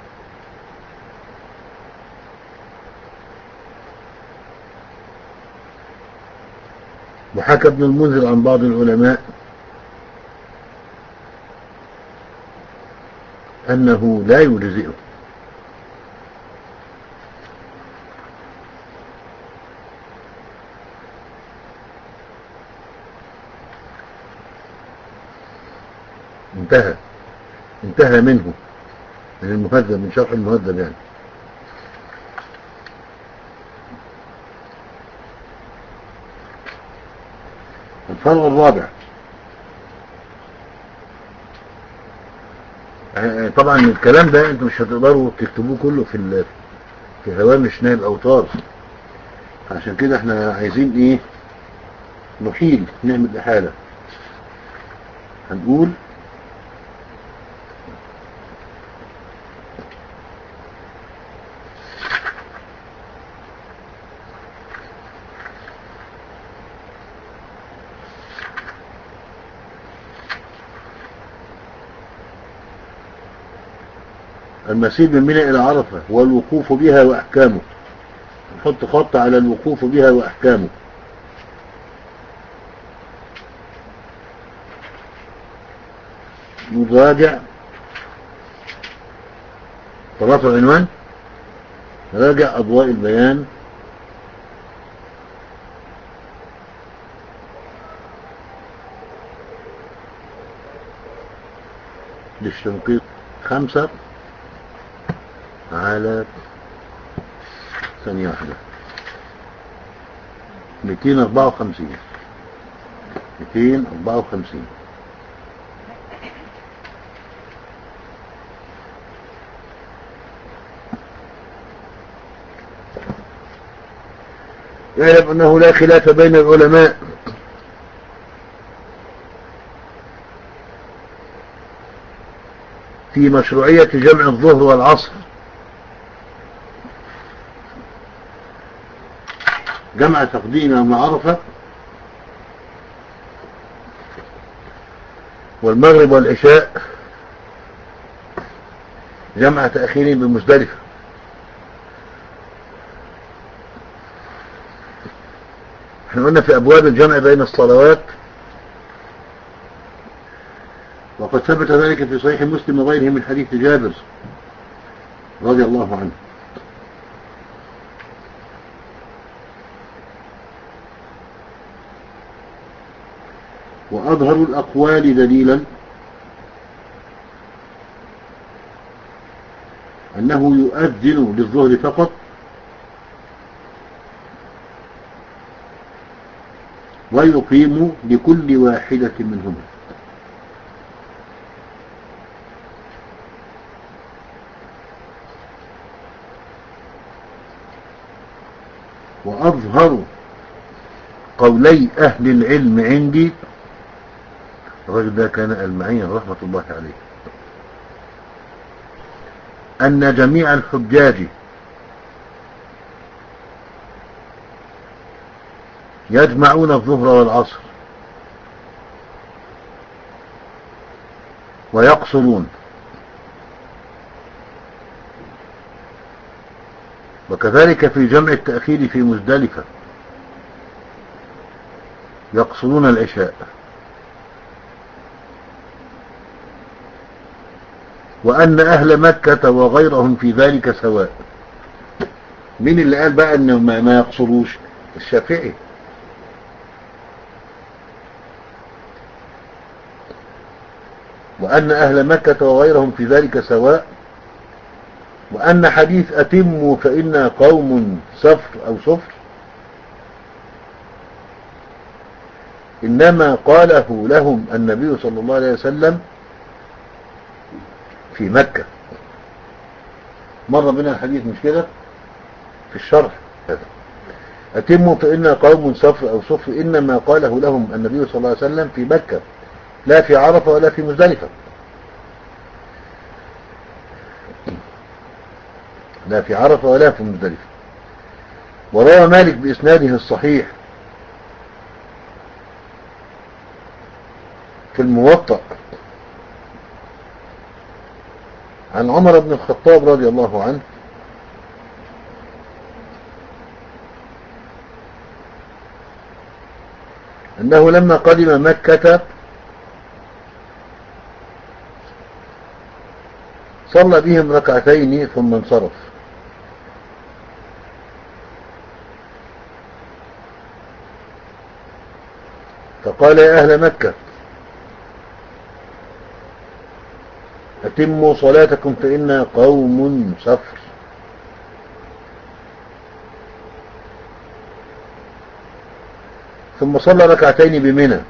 وحكى ابن المنذر عن بعض العلماء أنه لا يجزئه. انتهى انتهى منه، من المهذب، من شرح المهذب يعني. الفرع الرابع: طبعا الكلام ده انتم مش هتقدروا تكتبوه كله في في هوامش نائب الاوتار، عشان كده احنا عايزين ايه، نحيل، نعمل احالة. هنقول: المسير من منى إلى عرفة والوقوف بها وأحكامه. نحط خط على الوقوف بها وأحكامه. نراجع طرف العنوان، راجع أضواء البيان للشنقيط خمسة على ثانية واحدة مئتين وأربعة وخمسين مئتين وأربعة وخمسين. يعلم أنه لا خلاف بين العلماء في مشروعية جمع الظهر والعصر، جمع تقديم مع عرفة، والمغرب والعشاء جمع تأخير بمزدلفة. احنا قلنا في أبواب الجمع بين الصلوات، وقد ثبت ذلك في صحيح مسلم وغيره من حديث جابر رضي الله عنه. وأظهر الأقوال دليلا أنه يؤذن للظهر فقط، ويقيم لكل واحدة منهما. وأظهر قولي أهل العلم عندي، الرجل ده كان المعين رحمة الله عليه، أن جميع الحجاج يجمعون الظهر والعصر ويقصرون، وكذلك في جمع التأخير في مزدلفة يقصرون العشاء. وأن أهل مكة وغيرهم في ذلك سواء. مين اللي قال بقى أنه ما يقصروش؟ الشافعي. وأن أهل مكة وغيرهم في ذلك سواء، وأن حديث أتموا فإنا قوم صفر أو صفر إنما قاله لهم النبي صلى الله عليه وسلم في مكة. مر بنا الحديث مش كده في الشرح. أتموا فإنا قوم صفر أو صفر إنما قاله لهم النبي صلى الله عليه وسلم في مكة، لا في عرفة ولا في مزدلفة، لا في عرفة ولا في مزدلفة. وروى مالك بإسناده الصحيح في الموطأ عن عمر بن الخطاب رضي الله عنه أنه لما قدم مكة صلى بهم ركعتين ثم انصرف، فقال يا أهل مكة أتموا صلاتكم فإنا قوم صفر. ثم صلى ركعتين بمنى،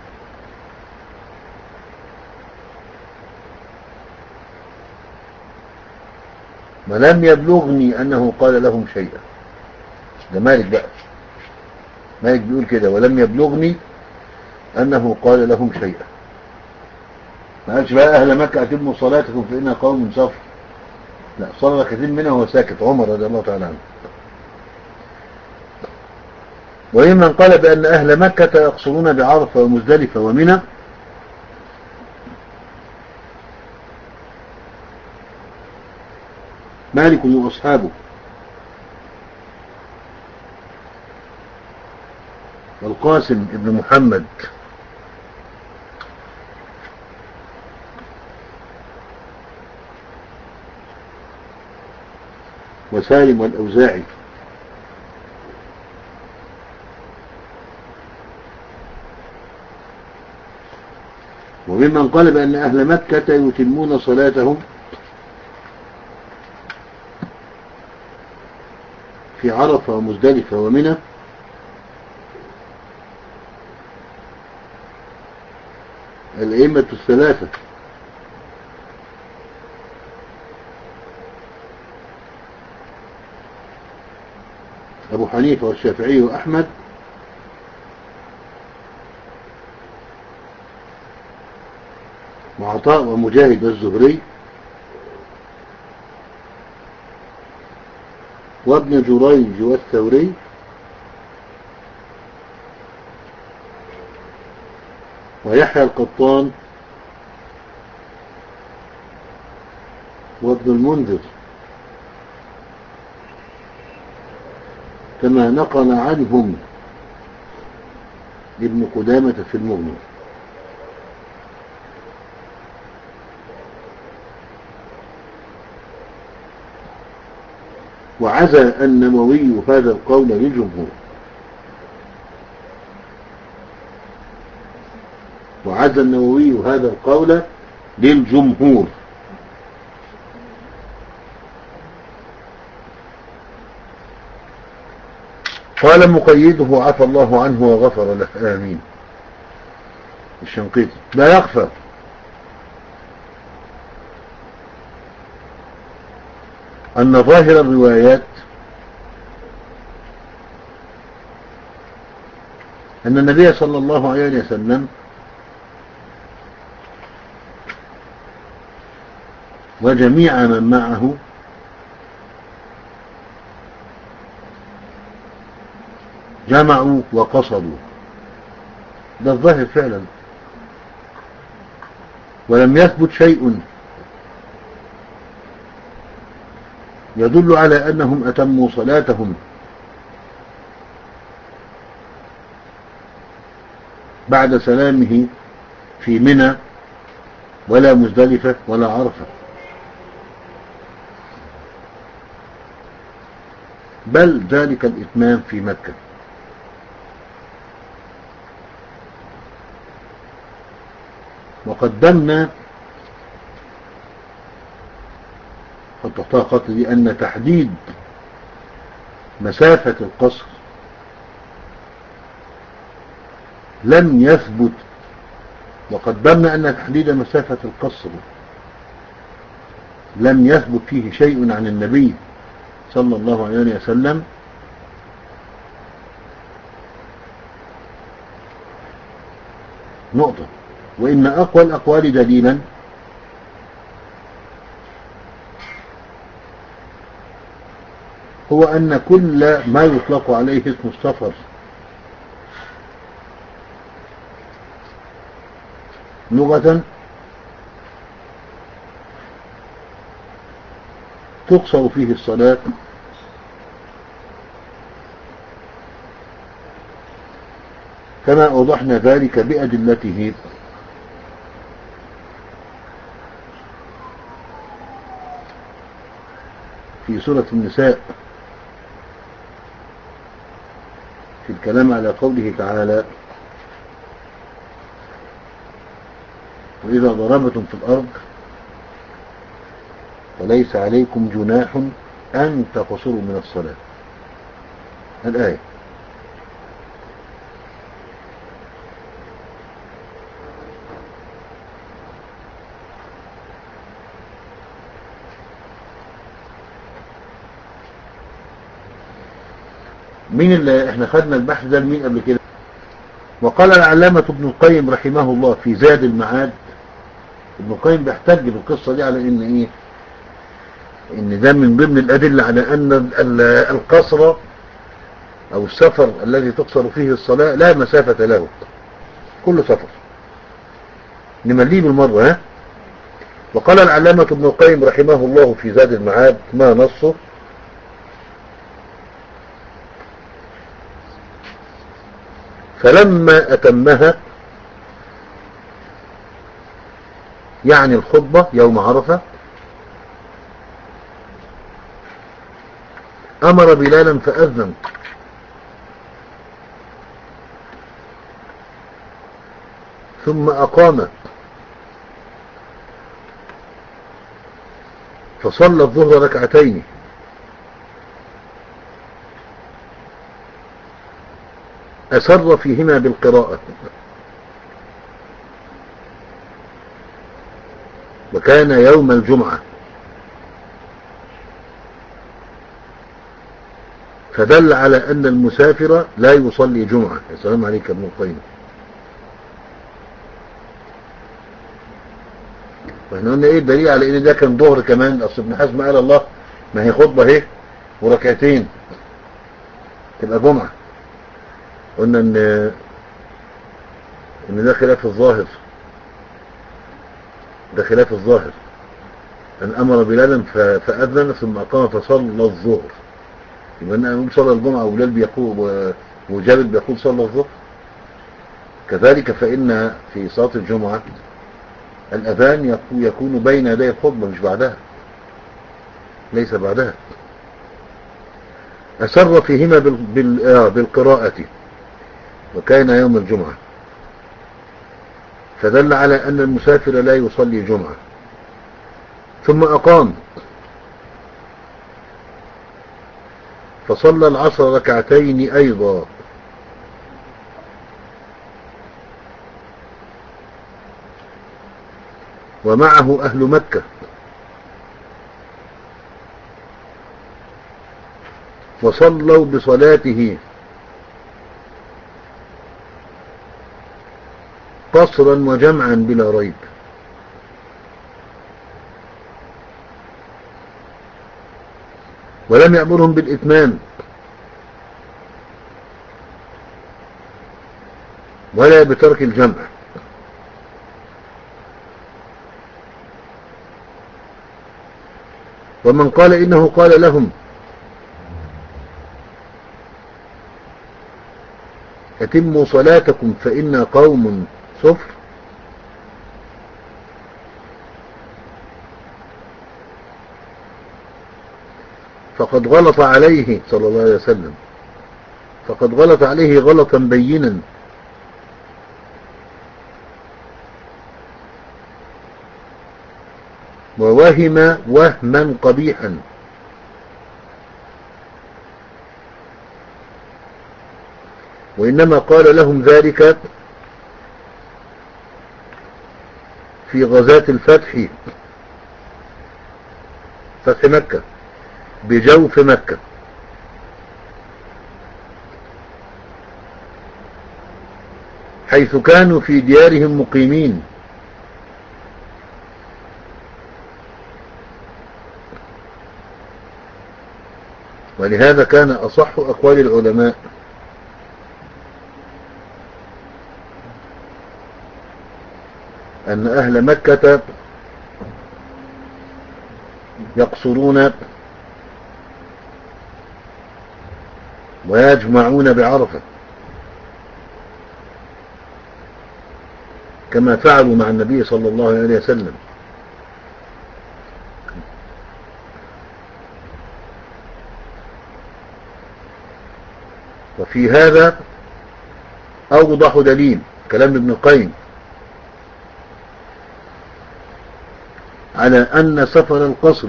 ولم يبلغني أنه قال لهم شيئا. ده مالك بقى، مالك بيقول كده ولم يبلغني أنه قال لهم شيئا. ما قالش بقى أهل مكة أتموا صلاتكم فإنا قوم صفر، لا، صلى ركعتين منها وهو ساكت عمر رضي الله تعالى عنه. وممن قال بأن أهل مكة يقصرون بعرفة ومزدلفة ومنى مالك وأصحابه والقاسم ابن محمد وسالم والأوزاعي. وممن قال بأن أهل مكة يتمون صلاتهم في عرفة ومزدلفة ومنى الأئمة الثلاثة أبو حنيفة والشافعي وأحمد وعطاء ومجاهد والزهري وابن جريج والثوري ويحيى القطان وابن المنذر، كما نقل عنهم ابن قدامة في المغني. وعزى النووي هذا القول للجمهور، وعزى النووي هذا القول للجمهور. قال مقيده عفى الله عنه وغفر له، آمين. الشنقيطي لا يخفى أن ظاهر الروايات أن النبي صلى الله عليه وسلم وجميع من معه جمعوا وقصدوا، ده الظاهر فعلا. ولم يثبت شيء يدل على أنهم أتموا صلاتهم بعد سلامه في منى ولا مزدلفة ولا عرفة، بل ذلك الإتمام في مكة. وقدمنا خططها خط دي أن تحديد مسافة القصر لم يثبت، وقدمنا أن تحديد مسافة القصر لم يثبت فيه شيء عن النبي صلى الله عليه وسلم، نقطة. وإن أقوى الأقوال دليلا هو أن كل ما يطلق عليه اسم السفر لغة تقصر فيه الصلاة كما أوضحنا ذلك بأدلته في سورة النساء في الكلام على قوله تعالى: وإذا ضربتم في الأرض فليس عليكم جناح أن تقصروا من الصلاة. الآية. مين اللي احنا خدنا البحث ده لمين قبل كده؟ وقال العلامة ابن القيم رحمه الله في زاد المعاد، ابن القيم بيحتج بالقصة دي على ان ايه، ان ده من ضمن الادلة على ان القصر او السفر الذي تقصر فيه الصلاة لا مسافة له، كل سفر نمليه بالمرة. ها. وقال العلامة ابن القيم رحمه الله في زاد المعاد ما نصه: فلما أتمها، يعني الخطبة يوم عرفة، أمر بلالا فأذن، ثم أقام فصلى الظهر ركعتين، أسر فيهما بالقراءة، وكان يوم الجمعة، فدل على أن المسافر لا يصلي جمعة. السلام عليك ابن القيم. واحنا قلنا ايه الدليل على ان ده كان ظهر كمان؟ اصل ابن حزم قال الله ما هي خطبة اهي وركعتين تبقى جمعة. قلنا ان ان ده خلاف الظاهر، ده خلاف الظاهر. ان امر بلالا فاذن ثم اقام فصلى الظهر، يبقى انا اقول صلى الجمعة وبلال بيقول وجابر بيقول صلى الظهر. كذلك فإن في صلاة الجمعة الأذان يكون بين يدي الخطبة مش بعدها، ليس بعدها. أسر فيهما بالقراءة، وكان يوم الجمعة، فدل على أن المسافر لا يصلي جمعة. ثم أقام فصلى العصر ركعتين أيضا، ومعه أهل مكة، وصلوا بصلاته قصرا وجمعا بلا ريب. ولم يأمرهم بالإتمام، ولا بترك الجمع. ومن قال إنه قال لهم أتموا صلاتكم فإنا قوم صفر، فقد غلط عليه صلى الله عليه وسلم، فقد غلط عليه غلطا بينا، ووهم وهما قبيحا. وإنما قال لهم ذلك في غزاة الفتح، فتح مكة، بجوف مكة، حيث كانوا في ديارهم مقيمين، ولهذا كان أصح أقوال العلماء أن أهل مكة يقصرون ويجمعون بعرفة، كما فعلوا مع النبي صلى الله عليه وسلم. وفي هذا أوضح دليل كلام ابن القيم على أن سفر القصر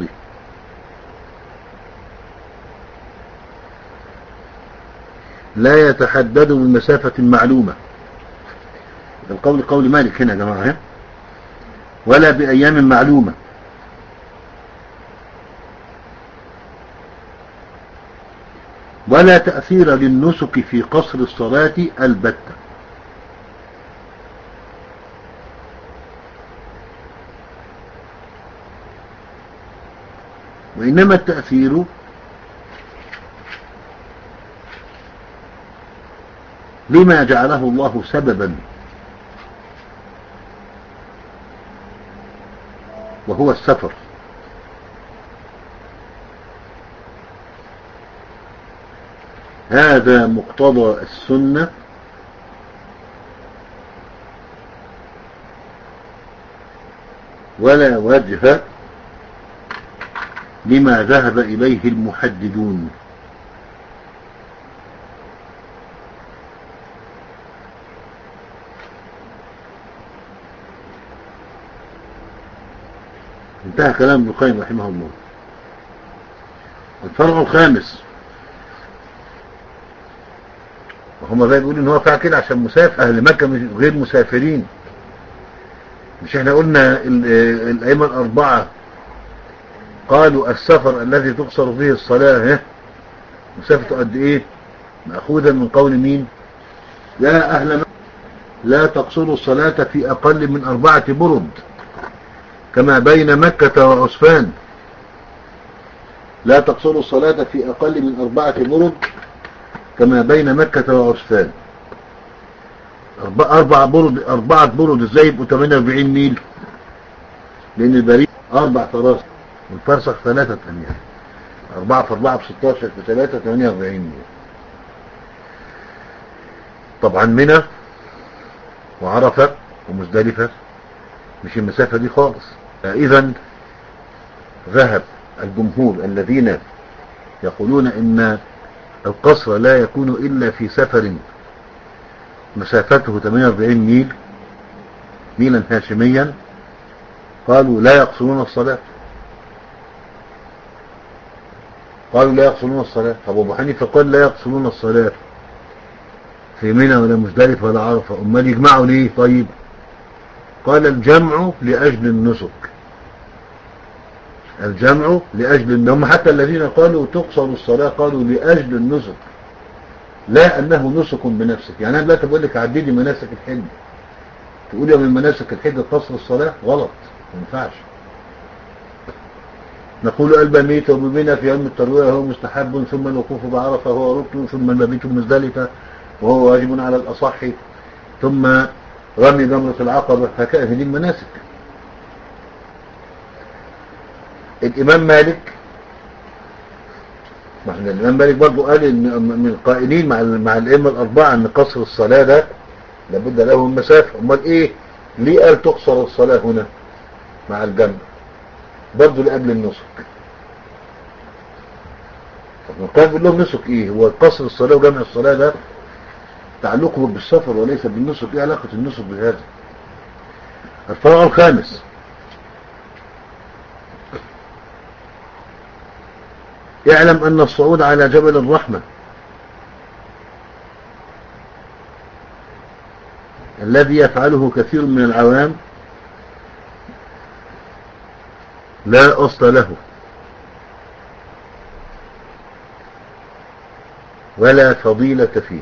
لا يتحدد بمسافة معلومة، القول قول مالك هنا يا جماعة، ولا بأيام معلومة، ولا تأثير للنسك في قصر الصلاة البتة. وإنما التأثير لما جعله الله سببا، وهو السفر. هذا مقتضى السنة ولا وجه لما ذهب إليه المحددون. انتهى كلام ابن القيم رحمه الله. الفرع الخامس، وهم بقى بيقولوا ان هو فعل كده عشان مسافر، اهل مكة غير مسافرين. مش احنا قلنا الائمة الاربعة قالوا السفر الذي تقصر فيه الصلاة مسافته قد ايه؟ مأخوذا من قول مين؟ يا اهل مكة لا تقصروا الصلاة في اقل من اربعة برد كما بين مكة وعسفان. لا تقصروا الصلاة في اقل من اربعة برد كما بين مكة وعسفان. أربعة برد، أربعة برد ازاي يبقوا ثمانية وأربعين ميل؟ لأن البريد أربع فراسخ والفرسخ ثلاثة أميال، أربعة في أربعة بستاشر في ثلاثة ثمانية وأربعين ميل. طبعا منى وعرفة ومزدلفة مش المسافة دي خالص. إذن ذهب الجمهور الذين يقولون إن القصر لا يكون إلا في سفر مسافته ثمانية وأربعين ميل ميلا هاشميا، قالوا لا يقصرون الصلاة. قالوا لا يقصرون الصلاة. طب أبو حنيفة قال لا يقصرون الصلاة في منى ولا مزدلفة ولا عرفة، أمال يجمعوا ليه؟ طيب قال الجمع لأجل النسك، الجمع لأجل النسك. هم حتى الذين قالوا تقصر الصلاة قالوا لأجل النسك، لا أنه نسك بنفسك. يعني أنا لا تقول لك عددي مناسك الحج، تقول يا من مناسك الحج قصر الصلاة، غلط، ما ينفعش. نقول البميت وبمنى في يوم التروية هو مستحب، ثم الوقوف بعرفة هو ركن، ثم المبيت مزدلفة وهو واجب على الأصح، ثم رمي جمرة العقبة، هكذا دي المناسك. الإمام مالك، ما احنا الإمام مالك برضه قال إن من القائلين مع مع الأئمة الأربعة أن قصر الصلاة ده لابد له من مسافة. أمال إيه؟ ليه قال تقصر الصلاة هنا مع الجمع؟ برضه لقبل النسك. طب كان بيقول لهم نسك إيه؟ هو قصر الصلاة وجمع الصلاة ده تعلقه بالسفر وليس بالنسك. إيه علاقة النسك بهذا؟ الفرع الخامس: اعلم أن الصعود على جبل الرحمة الذي يفعله كثير من العوام لا أصل له ولا فضيلة فيه.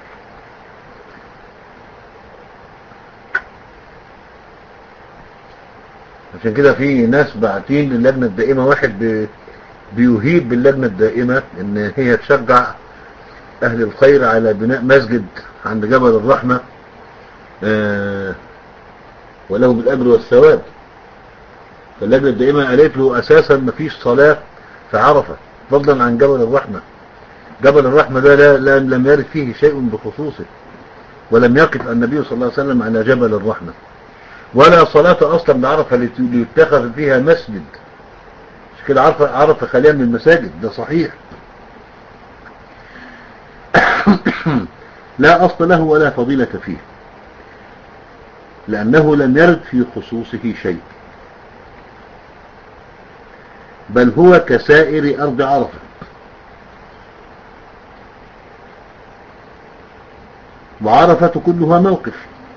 عشان كده في ناس باعتين للجنة الدائمة، واحد بيهيب باللجنة الدائمة ان هي تشجع اهل الخير على بناء مسجد عند جبل الرحمة آه وله بالاجر والثواب. فاللجنة الدائمة قالت له اساسا مفيش صلاة في عرفة فضلا عن جبل الرحمة. جبل الرحمة ده لا لا لم يرد فيه شيء بخصوصه، ولم يقف النبي صلى الله عليه وسلم على جبل الرحمة، ولا صلاة اصلا بعرفة ليتخذ فيها مسجد. مش كده عرفة عرفة خالية من المساجد، ده صحيح. لا اصل له ولا فضيلة فيه، لانه لم يرد في خصوصه شيء، بل هو كسائر ارض عرفة. وعرفة كلها موقف،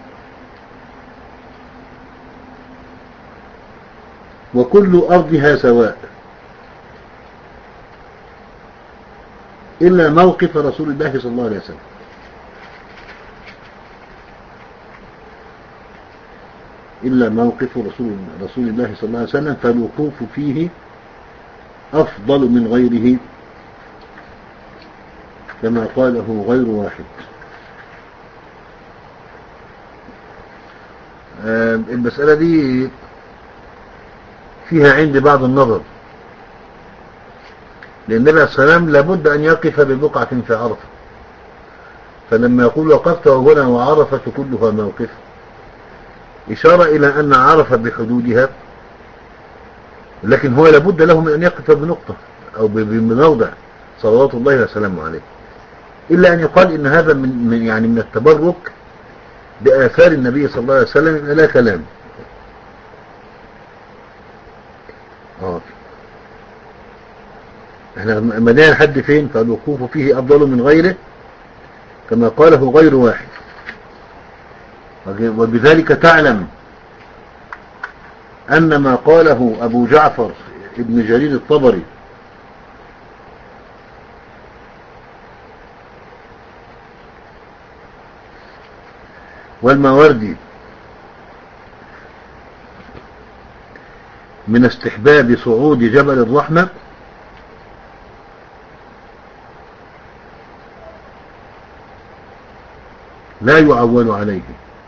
وكل أرضها سواء إلا موقف رسول الله صلى الله عليه وسلم. إلا موقف رسول, رسول الله صلى الله عليه وسلم، فالوقوف فيه أفضل من غيره كما قاله غير واحد. المسألة دي فيها عندي بعض النظر، لأن النبي عليه الصلاة والسلام لابد أن يقف ببقعة في عرفة، فلما يقول وقفت هنا وعرفة كلها موقف، إشارة إلى أن عرفة بحدودها، لكن هو لابد له من أن يقف بنقطة أو بموضع صلوات الله وسلامه عليه. إلا أن يقال إن هذا من يعني من التبرك بآثار النبي صلى الله عليه وسلم، لا كلام. آه. احنا مدينا لحد فين؟ فالوقوف فيه أفضل من غيره كما قاله غير واحد. وبذلك تعلم أن ما قاله أبو جعفر ابن جرير الطبري والماوردي من استحباب صعود جبل الرحمة لا يعول عليه،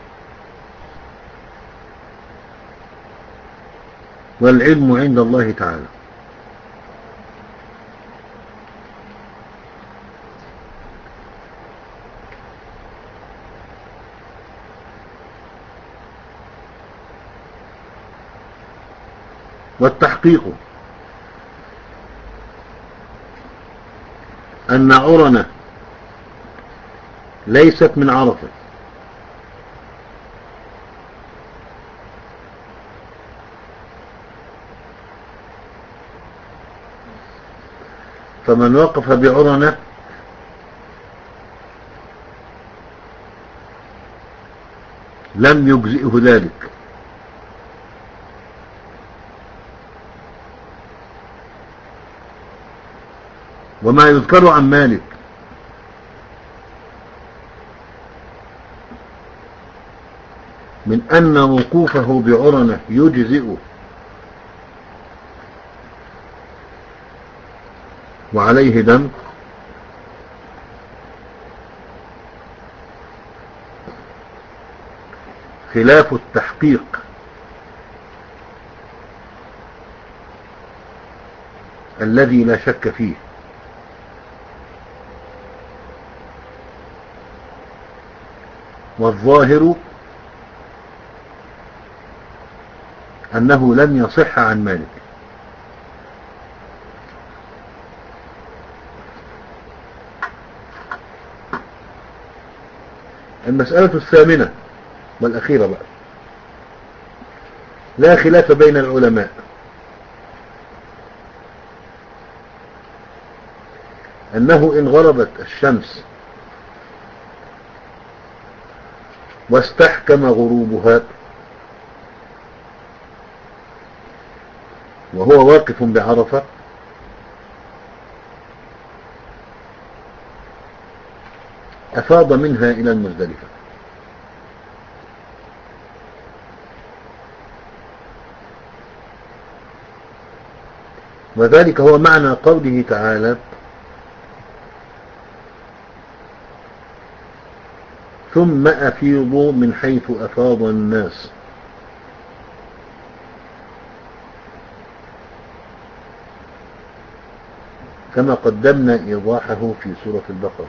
والعلم عند الله تعالى. والتحقيق أن عرنة ليست من عرفة، فمن وقف بعرنة لم يجزئه ذلك، وما يذكر عن مالك من أن وقوفه بعرنة يجزئه وعليه دم، خلاف التحقيق الذي لا شك فيه، والظاهر أنه لم يصح عن مالك. المسألة الثامنة والأخيرة بقى، لا خلاف بين العلماء أنه إن غربت الشمس واستحكم غروبها وهو واقف بعرفة أفاض منها إلى المزدلفة. وذلك هو معنى قوله تعالى: ثم أفيضوا من حيث أفاض الناس، كما قدمنا إيضاحه في سورة البقرة.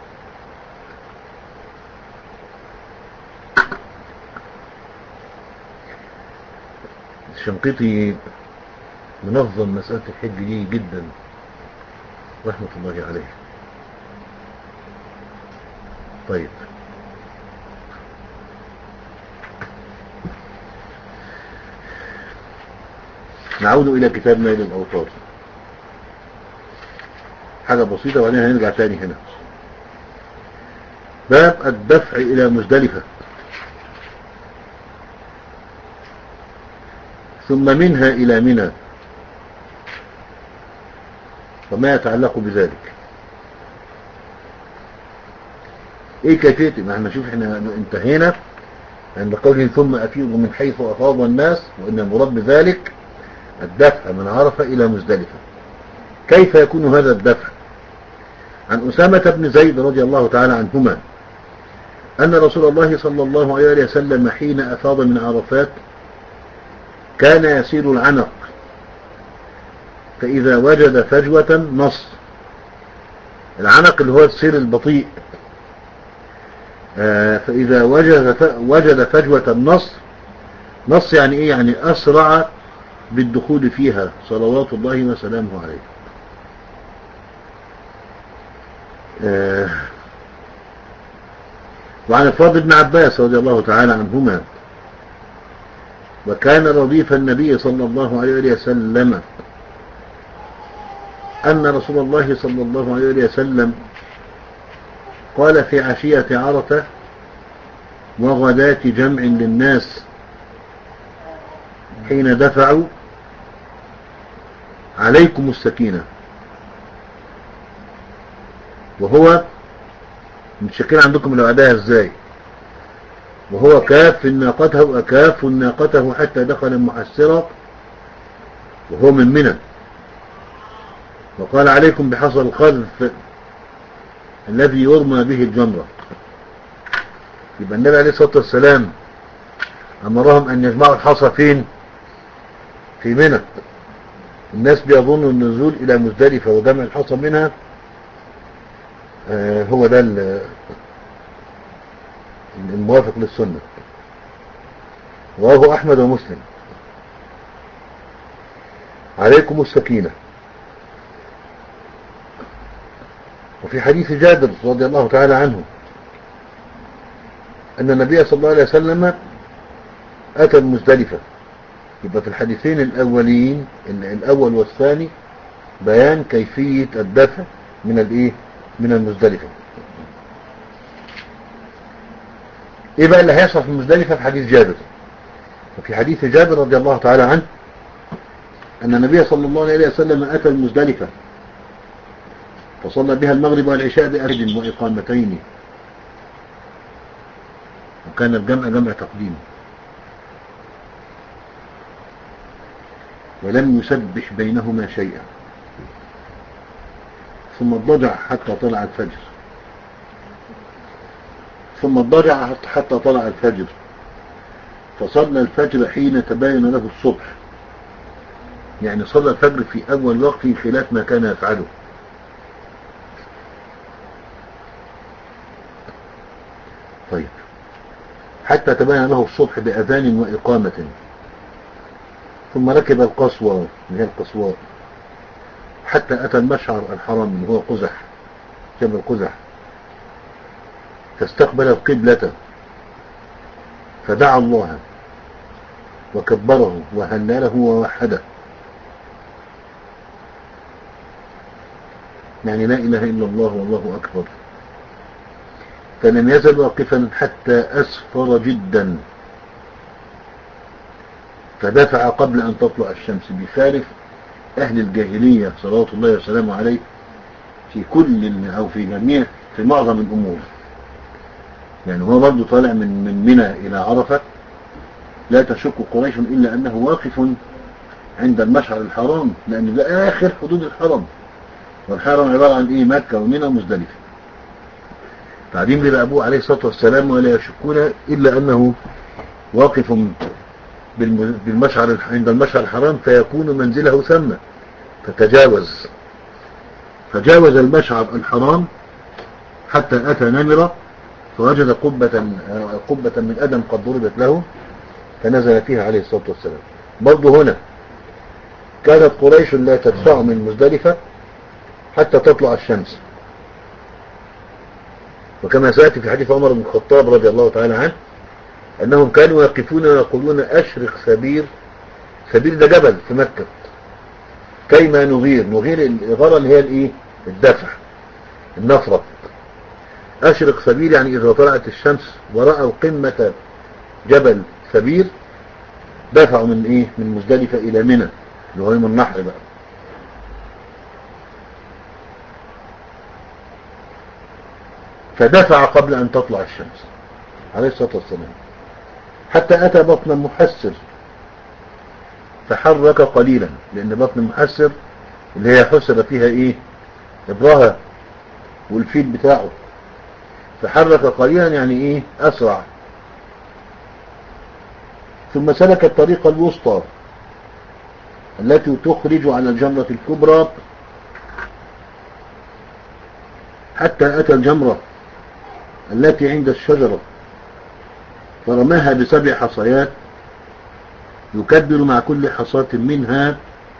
الشنقيطي منظم مسألة الحج دي جدا رحمة الله عليه. طيب، نعود إلى كتاب نيل الأوطار، حاجة بسيطة وبعدين هنرجع تاني هنا. باب الدفع إلى مزدلفة، ثم منها إلى منى، وما يتعلق بذلك. ايه كيفية؟ ما احنا نشوف، احنا انتهينا عند قوله ثم أفيضوا من حيث أفاض الناس، وإن المراد بذلك الدفع من عرفة إلى مزدلفة. كيف يكون هذا الدفع؟ عن أسامة بن زيد رضي الله تعالى عنهما أن رسول الله صلى الله عليه وسلم حين أفاض من عرفات كان يسير العنق، فإذا وجد فجوة نص. العنق اللي هو السير البطيء، فإذا وجد وجد فجوة النص، نص يعني إيه؟ يعني أسرع بالدخول فيها صلوات الله وسلامه عليه. وعن الفضل بن عباس رضي الله تعالى عنهما: وكان رديف النبي صلى الله عليه وسلم أن رسول الله صلى الله عليه وسلم قال في عشية عرفة وغداة جمع للناس حين دفعوا: عليكم السكينة. وهو متشكل عندكم الوعداء ازاي؟ وهو كاف ناقته وأكاف ناقته حتى دخل المحسرة وهو من منى، وقال: عليكم بحصى الخذف الذي يرمى به الجمرة. يبقى النبي عليه الصلاة والسلام أمرهم أن يجمعوا الحصى فين؟ في منى. الناس بيظنوا النزول إلى مزدلفة وجمع الحصى منها آه هو ده الموافق للسنة. وهو أحمد ومسلم: عليكم السكينة. وفي حديث جابر رضي الله تعالى عنه أن النبي صلى الله عليه وسلم أتى المزدلفة. يبقى في الحديثين الأولين، الأول والثاني، بيان كيفية الدفع من الإيه؟ من المزدلفة. إيه بقى اللي هيحصل في المزدلفة في حديث جابر؟ وفي حديث جابر رضي الله تعالى عنه أن النبي صلى الله عليه وسلم أتى المزدلفة فصلى بها المغرب والعشاء بأرد وإقامتين، وكان الجمع جمع تقديم، ولم يسبح بينهما شيئا، ثم اضطجع حتى طلع الفجر ثم اضطجع حتى طلع الفجر فصلى الفجر حين تبين له الصبح، يعني صلى الفجر في أول وقت خلاف ما كان يفعله. طيب، حتى تبين له الصبح بأذان وإقامة، ثم ركب القصوى اللي هي القصواء حتى أتى المشعر الحرام اللي هو قزح، جبل قزح، فاستقبل القبلة فدعا الله وكبره وهلله ووحده، يعني لا إله إلا الله والله أكبر، فلم يزل واقفا حتى أسفر جدا، فدفع قبل أن تطلع الشمس، بخالف أهل الجاهلية صلوات الله وسلامه عليه في كل أو في جميع في معظم الأمور. يعني هو برضو طالع من من منى إلى عرفة، لا تشك قريش إلا أنه واقف عند المشعر الحرام، لأن ده آخر حدود الحرم، والحرم عبارة عن إيه؟ مكة ومنى ومزدلفة. تعليم لأبوه عليه الصلاة والسلام، ولا يشكون إلا أنه واقف بالمشعر عند المشعر الحرام، فيكون منزله ثم، فتجاوز فجاوز المشعر الحرام حتى أتى نمرة، فوجد قبة قبة من أدم قد ضربت له، فنزل فيها عليه الصلاة والسلام. برضو هنا كانت قريش لا تدفع من مزدلفة حتى تطلع الشمس، وكما سيأتي في حديث عمر بن الخطاب رضي الله تعالى عنه أنهم كانوا يقفون ويقولون أشرق سبير، سبير ده جبل في مكة، كيما نغير، نغير الإغارة اللي هي الإيه؟ الدفع، النفرة. أشرق سبير يعني إذا طلعت الشمس ورأوا قمة جبل سبير دفعوا من إيه؟ من مزدلفة إلى منى اللي هو يوم النحر بقى. فدفع قبل أن تطلع الشمس عليه الصلاة والسلام حتى أتى بطن محسر، فحرك قليلا، لأن بطن محسر اللي هي حسر فيها إيه؟ إبرهة والفيل بتاعه، فحرك قليلا يعني إيه؟ أسرع. ثم سلك الطريق الوسطى التي تخرج على الجمرة الكبرى حتى أتى الجمرة التي عند الشجرة، فرماها بسبع حصيات، يكبر مع كل حصاة منها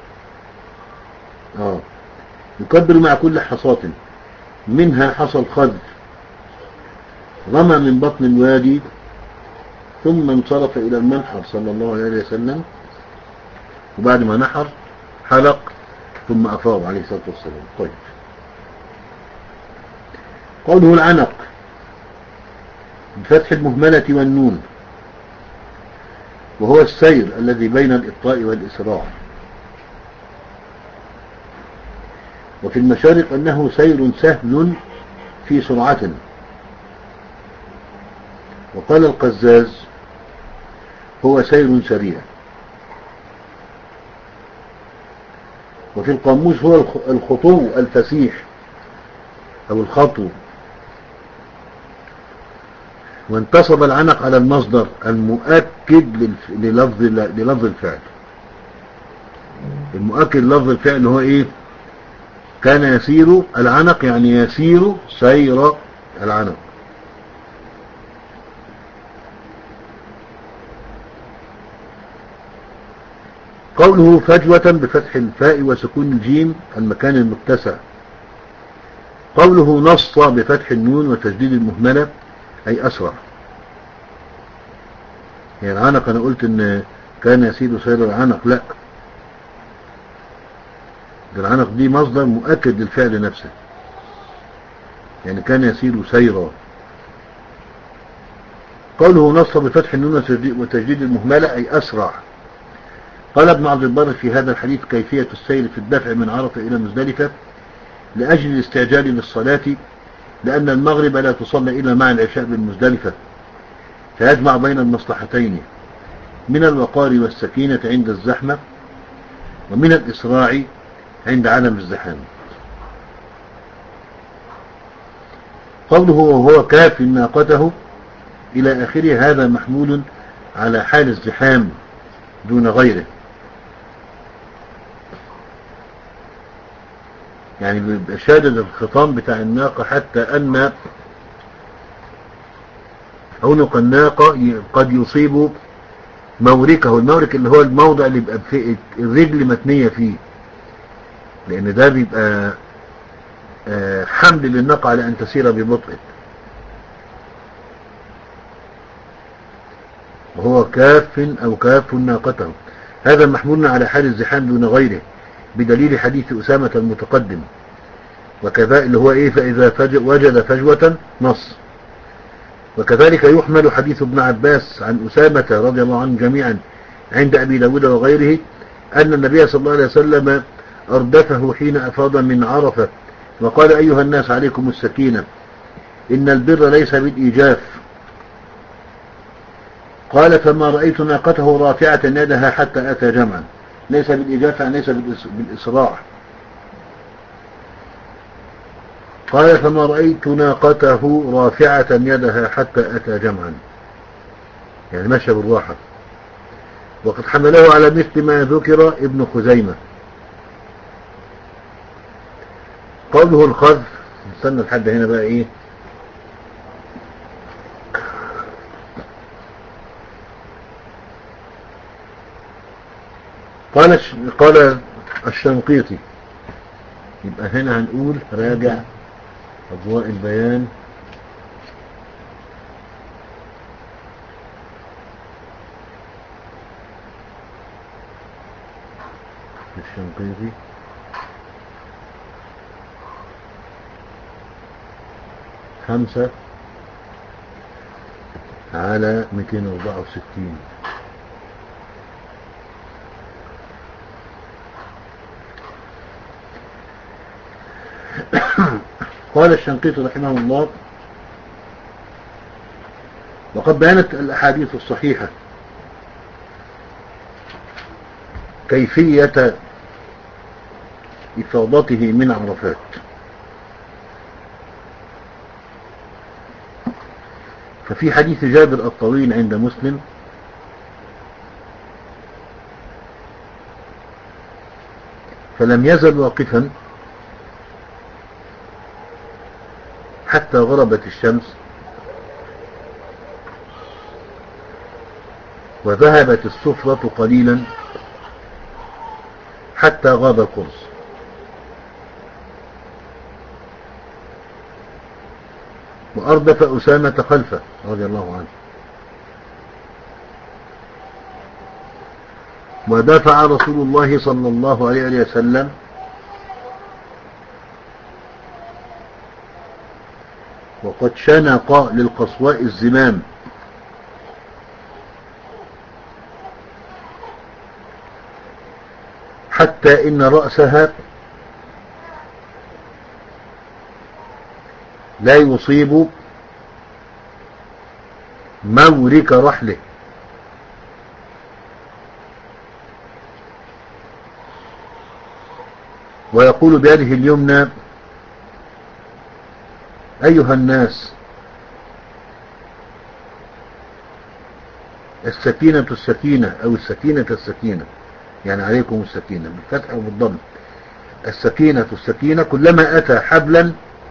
آه يكبر مع كل حصاة منها حصى الخذ، رمى من بطن الوادي، ثم انصرف إلى المنحر صلى الله عليه وسلم، وبعد ما نحر حلق ثم أفاض عليه الصلاة والسلام. طيب، قوله العنق بفتح المهملة والنون، وهو السير الذي بين الإبطاء والإسراع، وفي المشارق أنه سير سهل في سرعة. وقال القزاز هو سير سريع. وفي القاموس هو الخطو الفسيح أو الخطو. وانتصب العنق على المصدر المؤكد للفظ للفظ الفعل، المؤكد لفظ الفعل هو ايه؟ كان يسير العنق، يعني يسير سير العنق. قوله فجوة بفتح الفاء وسكون الجيم المكان المتسع. قوله نص بفتح النون وتجديد المهملة أي أسرع. يعني العنق أنا قلت إن كان يسير سير العنق، لا، ده العنق دي مصدر مؤكد للفعل نفسه، يعني كان يسير سيرا. قوله نص بفتح النون وتجديد المهملة أي أسرع. قال ابن عبد البر في هذا الحديث كيفية السير في الدفع من عرفة إلى مزدلفة لأجل الاستعجال للصلاة، لأن المغرب لا تصلى إلا مع العشاء بالمزدلفة، فيجمع بين المصلحتين من الوقار والسكينة عند الزحمة، ومن الإسراع عند عدم الزحام. قوله وهو كاف ناقته إلى آخره هذا محمول على حال الزحام دون غيره، يعني بيبقى شادد الخطام بتاع الناقة حتى أن عنق الناقة قد يصيب موركه. المورك اللي هو الموضع اللي بيبقى في الرجل متنية فيه، لأن ده بيبقى حمل للناقة على أن تسير ببطء، وهو كاف أو كاف ناقته. هذا محمول على حال الزحام دون غيره بدليل حديث أسامة المتقدم، وكذا اللي هو إيه فإذا فج وجد فجوة نص. وكذلك يحمل حديث ابن عباس عن أسامة رضي الله عنه جميعا عند أبي داود وغيره أن النبي صلى الله عليه وسلم أردفه حين أفاض من عرفة وقال أيها الناس عليكم السكينة إن البر ليس بالإيجاف. قال فما رأيت ناقته رافعة يدها حتى أتى جمعا. ليس بالإيجاف يعني ليس بالإسراع. قال فما رأيت ناقته رافعة يدها حتى أتى جمعا، يعني مشى بالراحة. وقد حمله على مثل ما ذكر ابن خزيمة. قوله الخذف، نستنى لحد هنا بقى ايه. قال قال الشنقيطي، يبقى هنا هنقول راجع أضواء البيان الشنقيطي خمسة على مئتين وأربعة وستين. قال الشنقيطي رحمه الله وقد بيانت الأحاديث الصحيحة كيفية إفاضته من عرفات، ففي حديث جابر الطويل عند مسلم فلم يزل واقفا حتى غربت الشمس وذهبت الصفرة قليلا حتى غاب القرص. وأردف أسامة خلفه رضي الله عنه، ودافع رسول الله صلى الله عليه وسلم وقد شنق للقصواء الزمام حتى إن رأسها لا يصيب مورك رحله، ويقول بيده اليمنى أيها الناس السكينة السكينة أو السكينة السكينة، يعني عليكم السكينة بالفتح وبالضم. السكينة السكينة كلما أتى حبلا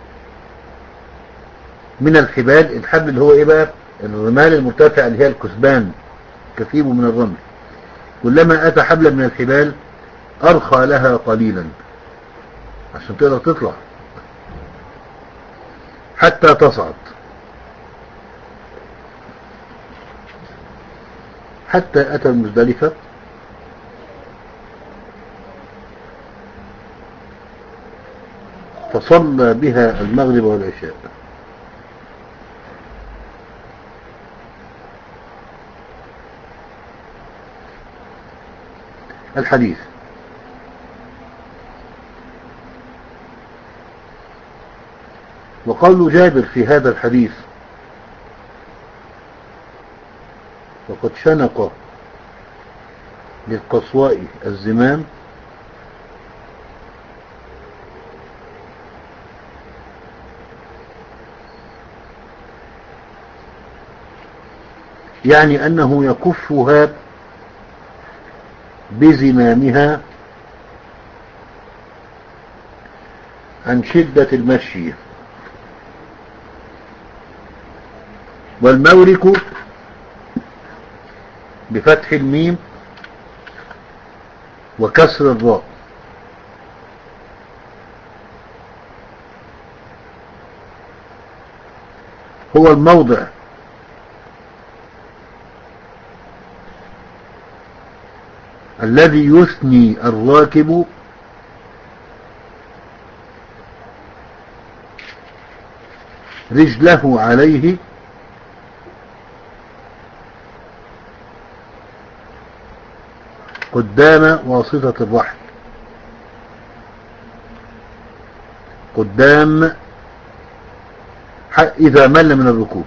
من الحبال، الحبل اللي هو إيه بقى الرمال المرتفع اللي هي الكثبان كثيب من الرمل، كلما أتى حبلا من الحبال أرخى لها قليلا عشان تقدر تطلع حتى تصعد، حتى أتى المزدلفة فصلى بها المغرب والعشاء. الحديث وقول جابر في هذا الحديث وقد شنق للقصواء الزمام يعني أنه يكفها بزمامها عن شدة المشي. والمورك بفتح الميم وكسر الراء. هو الموضع الذي يثني الراكب رجله عليه قدام واسطة الرحل، قدام إذا مل من الركوب.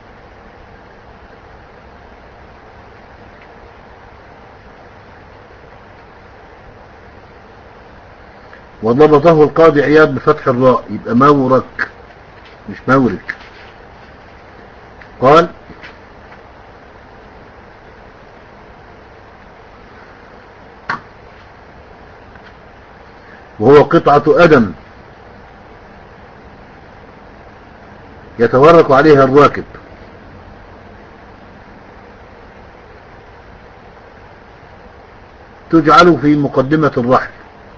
وضبطه القاضي عياض بفتح الراء، يبقى مورك مش مورك. قال: وهو قطعة أدم يتورك عليها الراكب، تجعل في مقدمة الرحل،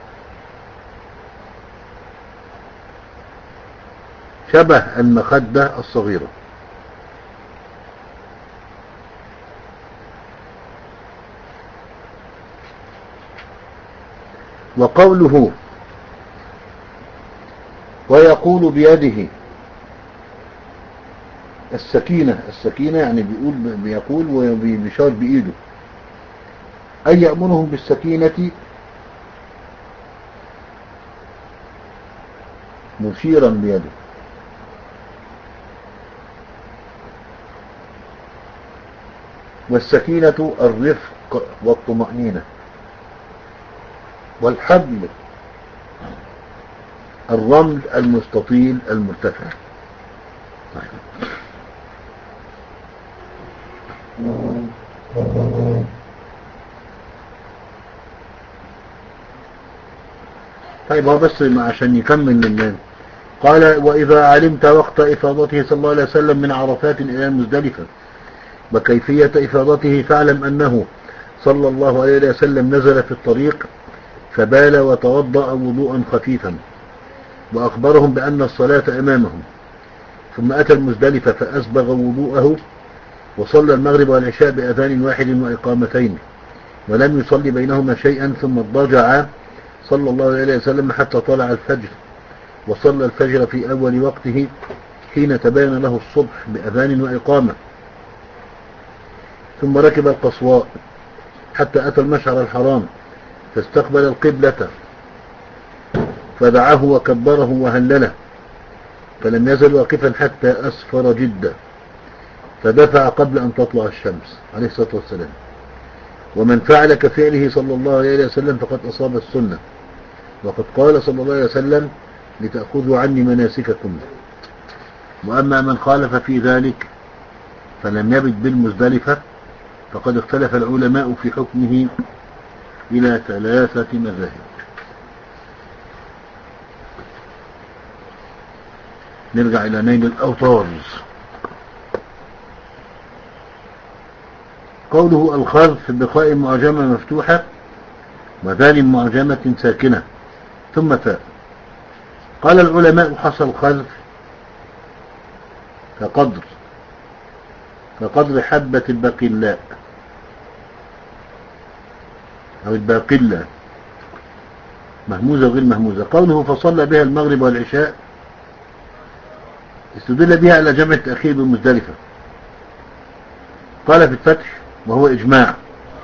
شبه المخدة الصغيرة. وقوله ويقول بيده السكينة، السكينة يعني بيقول بيقول وبيشاور بإيده، أي يأمرهم بالسكينة مشيرا بيده. والسكينة الرفق والطمأنينة، والحبل الرمل المستطيل المرتفع. طيب هو بس عشان يكمل من قال: وإذا علمت وقت إفاضته صلى الله عليه وسلم من عرفات إلى مزدلفة وكيفية إفاضته فاعلم أنه صلى الله عليه وسلم نزل في الطريق فبال وتوضأ وضوءا خفيفا، وأخبرهم بأن الصلاة أمامهم، ثم أتى المزدلفة فأسبغ وضوءه وصلى المغرب والعشاء بأذان واحد وإقامتين، ولم يصلي بينهما شيئا، ثم اضطجع صلى الله عليه وسلم حتى طلع الفجر، وصلى الفجر في أول وقته حين تبين له الصبح بأذان وإقامة، ثم ركب القصواء حتى أتى المشعر الحرام فاستقبل القبلة فدعاه وكبره وهلله، فلم يزل واقفا حتى أسفر جدا، فدفع قبل أن تطلع الشمس عليه الصلاة والسلام. ومن فعل كفعله صلى الله عليه وسلم فقد أصاب السنة، وقد قال صلى الله عليه وسلم: لتأخذوا عني مناسككم. وأما من خالف في ذلك فلم يبت بالمزدلفة فقد اختلف العلماء في حكمه إلى ثلاثة مذاهب. نرجع إلى نيل الأوطار. قوله الخذف بقاء معجمة مفتوحة وذال معجمة ساكنة ثم تاء. قال العلماء: حصل خذف كقدر كقدر حبة البقلاء أو الباقلة، مهموزة وغير مهموزة. قوله فصلى بها المغرب والعشاء استدل بها على جمع التأخير بالمزدلفة. قال في الفتح: وهو إجماع،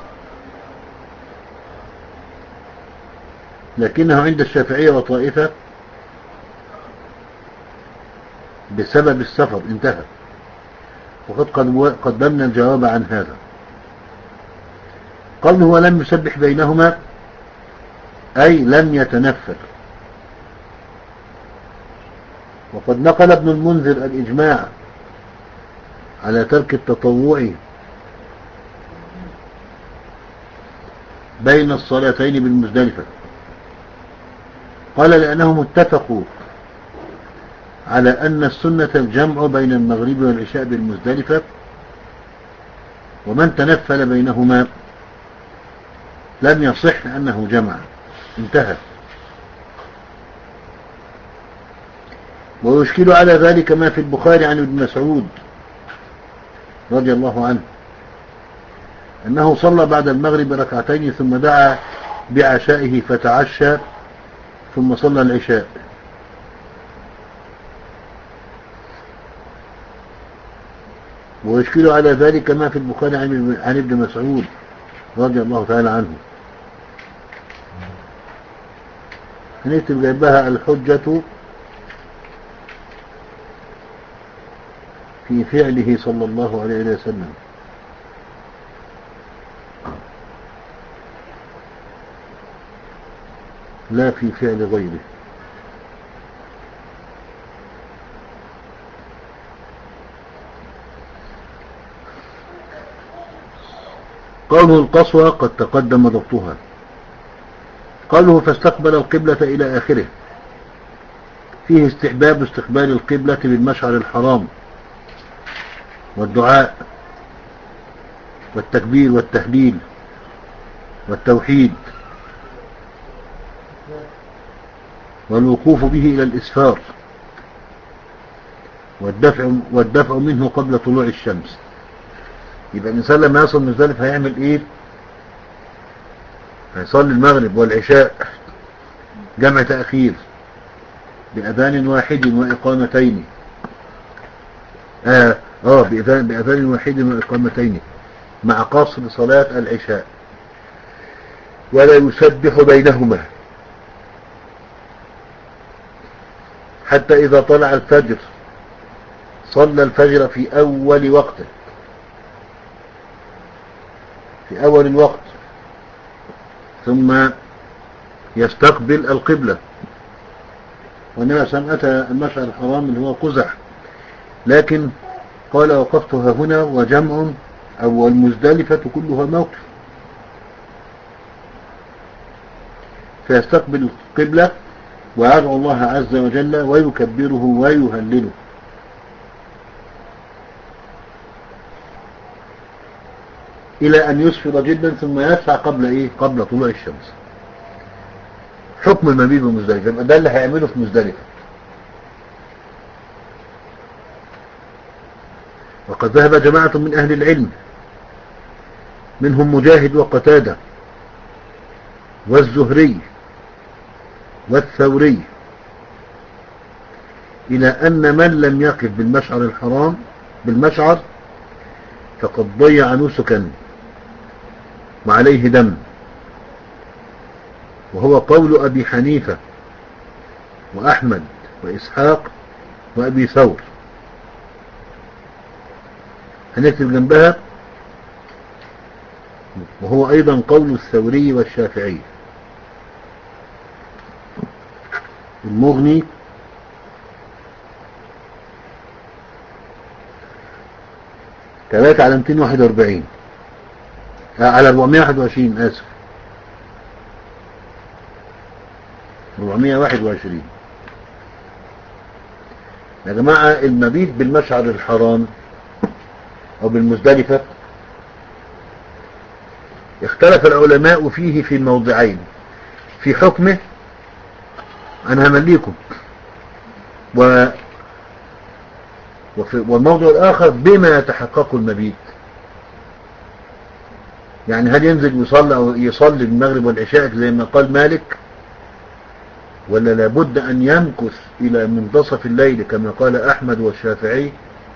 لكنه عند الشافعية وطائفة بسبب السفر انتهى، وقد قدمنا الجواب عن هذا. قوله ولم يسبح بينهما أي لم يتنفل. وقد نقل ابن المنذر الإجماع على ترك التطوع بين الصلاتين بالمزدلفة؟ قال لأنهم اتفقوا على أن السنة الجمع بين المغرب والعشاء بالمزدلفة، ومن تنفل بينهما لم يصح أنه جمع. انتهى. ويشكل على ذلك ما في البخاري عن ابن مسعود رضي الله عنه أنه صلى بعد المغرب ركعتين ثم دعا بعشائه فتعشى ثم صلى العشاء. ويشكل على ذلك ما في البخاري عن ابن مسعود رضي الله تعالى عنه. هنكتب جنبها الحجة في فعله صلى الله عليه وسلم. لا في فعل غيره. قوله القصوى قد تقدم ضبطها. قوله فاستقبل القبلة إلى آخره، فيه استحباب استقبال القبلة بالمشعر الحرام والدعاء والتكبير والتهليل والتوحيد والوقوف به إلى الإسفار والدفع, والدفع منه قبل طلوع الشمس. يبقى الإنسان لما يصل مزدلفة هيعمل إيه؟ هيصلي المغرب والعشاء جمع تأخير بأذان واحد وإقامتين آه, آه بأذان, بأذان واحد وإقامتين مع قصر صلاة العشاء، ولا يسبح بينهما حتى إذا طلع الفجر صلى الفجر في أول وقته في أول الوقت ثم يستقبل القبلة. وإنما سمعت المشعر الحرام اللي هو قزح، لكن قال وقفتها هنا وجمع أو المزدلفة كلها موقف، فيستقبل القبلة ويدعو الله عز وجل ويكبره ويهلله. إلى أن يسفر جدا ثم يدفع قبل إيه؟ قبل طلوع الشمس. حكم المبيت بمزدلفة ده اللي هيعمله في مزدلفة. وقد ذهب جماعة من أهل العلم منهم مجاهد وقتادة والزهري والثوري إلى أن من لم يقف بالمشعر الحرام بالمشعر فقد ضيع نسكا وعليه دم، وهو قول أبي حنيفة وأحمد وإسحاق وأبي ثور. هنكتب جنبها وهو أيضا قول الثوري والشافعي. المغني ثلاثة على مئتين وواحد وأربعين على أربعمائة وواحد وعشرين آسف أربعمائة وواحد وعشرين. يا جماعة المبيت بالمشعر الحرام أو بالمزدلفة اختلف العلماء فيه في موضعين، في حكمه أنا همليكم و والموضوع الآخر بما يتحقق المبيت. يعني هل ينزل يصلي أو يصلي المغرب والعشاء زي ما قال مالك، ولا لابد أن يمكث إلى منتصف الليل كما قال أحمد والشافعي،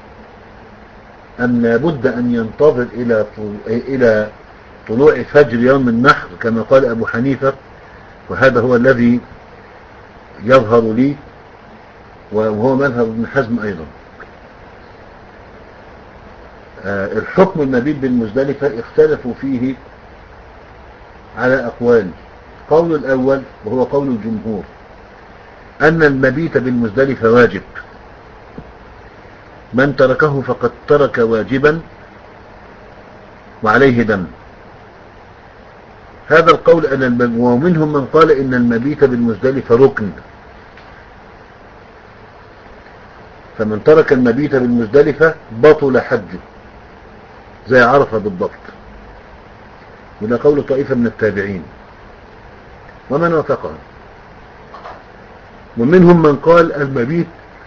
أم لابد أن ينتظر إلى إلى طلوع فجر يوم النحر كما قال أبو حنيفة؟ وهذا هو الذي يظهر لي وهو مذهب ابن حزم أيضا. الحكم المبيت بالمزدلفة اختلفوا فيه على أقوال. قول الأول وهو قول الجمهور أن المبيت بالمزدلفة واجب، من تركه فقد ترك واجبا وعليه دم. هذا القول أن الم... ومنهم من قال إن المبيت بالمزدلفة ركن، فمن ترك المبيت بالمزدلفة بطل حجه زي عرفة بالضبط، وده قول طائفة من التابعين ومن وافقهم. ومنهم من قال المبيت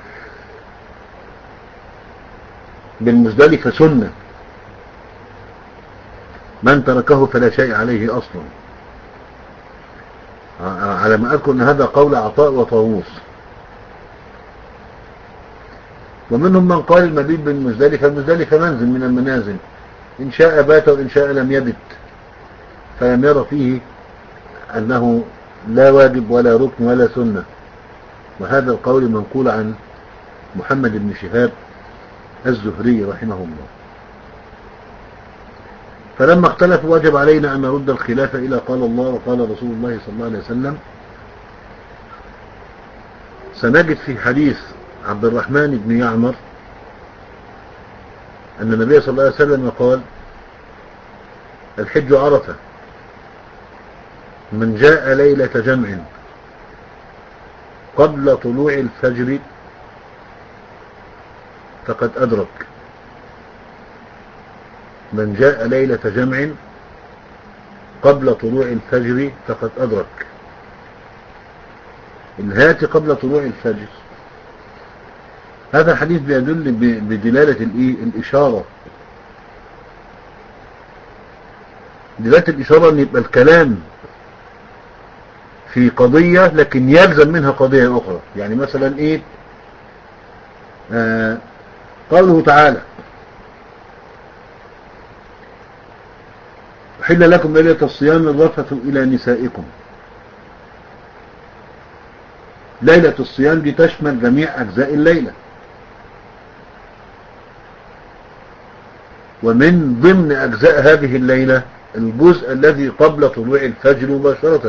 بالمزدلفة سنة، من تركه فلا شيء عليه أصلا، على ما أذكر أن هذا قول عطاء وطاووس. ومنهم من قال المبيت بالمزدلفة، المزدلفة منزل من المنازل، إن شاء بات وإن شاء لم يبت، فلم يرى فيه أنه لا واجب ولا ركن ولا سنة. وهذا القول منقول عن محمد بن شهاب الزهري رحمه الله. فلما اختلفوا وجب علينا أن نرد الخلاف إلى قال الله وقال رسول الله صلى الله عليه وسلم. سنجد في حديث عبد الرحمن بن يعمر أن النبي صلى الله عليه وسلم قال: الحج عرفة، من جاء ليلة جمع قبل طلوع الفجر فقد أدرك. من جاء ليلة جمع قبل طلوع الفجر فقد أدرك. الهات قبل طلوع الفجر، هذا الحديث بيدل بدلالة الإشارة، دلالة الإشارة أن يبقى الكلام في قضية لكن يلزم منها قضية أخرى. يعني مثلا إيه؟ آه قوله تعالى: أحل لكم ليلة الصيام الرفث إلى نسائكم. ليلة الصيام دي تشمل جميع أجزاء الليلة، ومن ضمن أجزاء هذه الليلة الجزء الذي قبل طلوع الفجر مباشرة،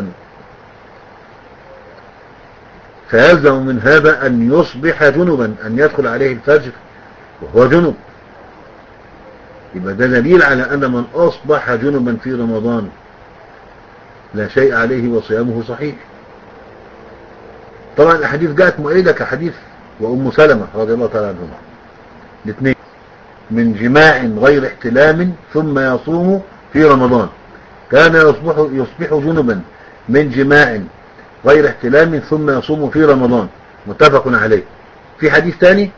فيلزم من هذا أن يصبح جنبا، أن يدخل عليه الفجر وهو جنب. يبقى ده دليل على أن من أصبح جنبا في رمضان لا شيء عليه وصيامه صحيح. طبعا الحديث جاءت مؤيدة كحديث وأم سلمة رضي الله تعالى عنهما الاثنين: من جماع غير احتلام ثم يصوم في رمضان، كان يصبح, يصبح جنبا من جماع غير احتلام ثم يصوم في رمضان، متفق عليه. في حديث ثاني: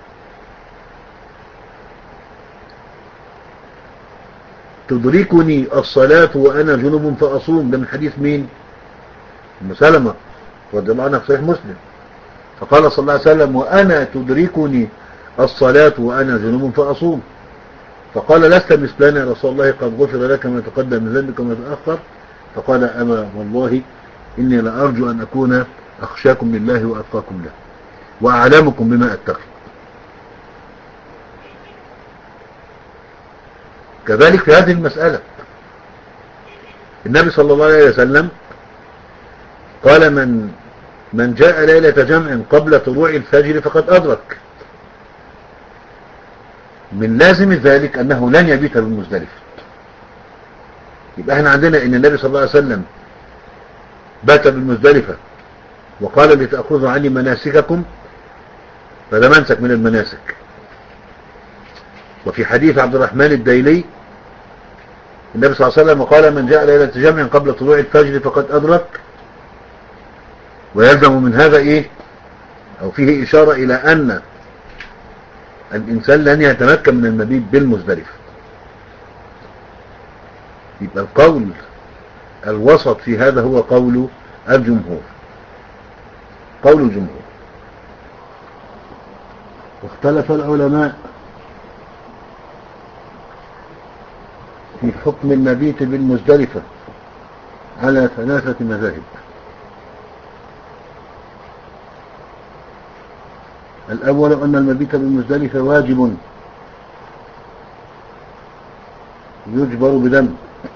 تدركني الصلاة وأنا جنب فأصوم، ده من حديث مين؟ أم سلمة رضي الله عنها في صحيح مسلم. فقال صلى الله عليه وسلم: وأنا تدركني الصلاة وأنا جنب فأصوم. فقال: لست مثلنا يا رسول الله، قد غفر لك ما تقدم من ذنبك وما تأخر. فقال: أما والله إني لأرجو أن أكون أخشاكم لله وأتقاكم له وأعلمكم بما أتقي. كذلك في هذه المسألة النبي صلى الله عليه وسلم قال: من من جاء ليلة جمع قبل طلوع الفجر فقد أدرك. من لازم ذلك أنه لن يبيت بالمزدلفة. يبقى احنا عندنا ان النبي صلى الله عليه وسلم بات بالمزدلفة وقال: لتأخذوا عني مناسككم، فده منسك من المناسك. وفي حديث عبد الرحمن الديلي النبي صلى الله عليه وسلم قال: من جاء ليلة جمع قبل طلوع الفجر فقد أدرك. ويلزم من هذا إيه؟ أو فيه إشارة إلى أن الإنسان لن يتمكن من المبيت بالمزدلفة. يبقى القول الوسط في هذا هو قول الجمهور، قول الجمهور. واختلف العلماء في حكم المبيت بالمزدلفة على ثلاثة مذاهب. الأول أن المبيت بالمزدلفة واجب يجبر بدم،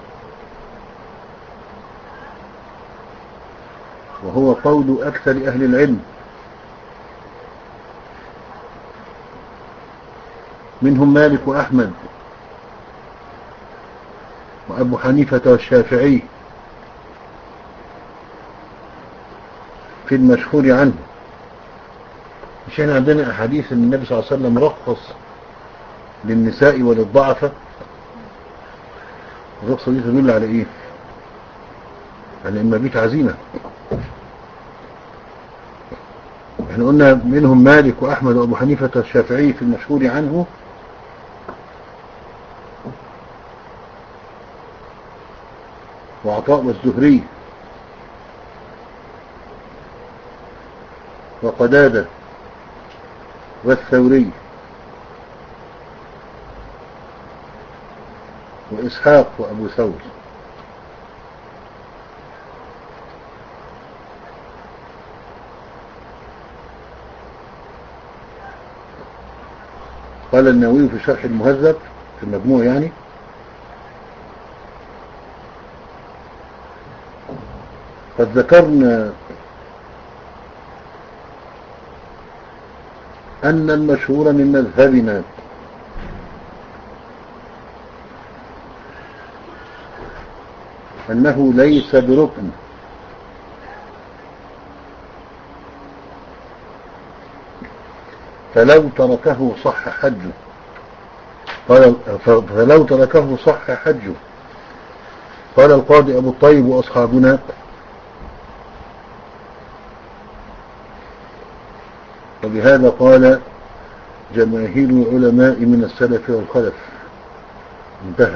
وهو قول أكثر أهل العلم، منهم مالك وأحمد وأبو حنيفة والشافعي في المشهور عنه. مش احنا عندنا أحاديث أن النبي صلى الله عليه وسلم رخص للنساء وللضعفة؟ الرخصة دي تدل على ايه؟ على إما بيت عزيمة. احنا قلنا منهم مالك وأحمد وأبو حنيفة الشافعي في المشهور عنه، وعطاء والزهري وقدادة والثوري وإسحاق وأبو ثور. قال النووي في شرح المهذب في المجموع يعني: قد ذكرنا أن المشهور من مذهبنا أنه ليس بركن، فلو تركه صح حجه. قال فلو تركه صح حجه. قال القاضي أبو الطيب وأصحابنا: وبهذا قال جماهير العلماء من السلف والخلف. انتهى.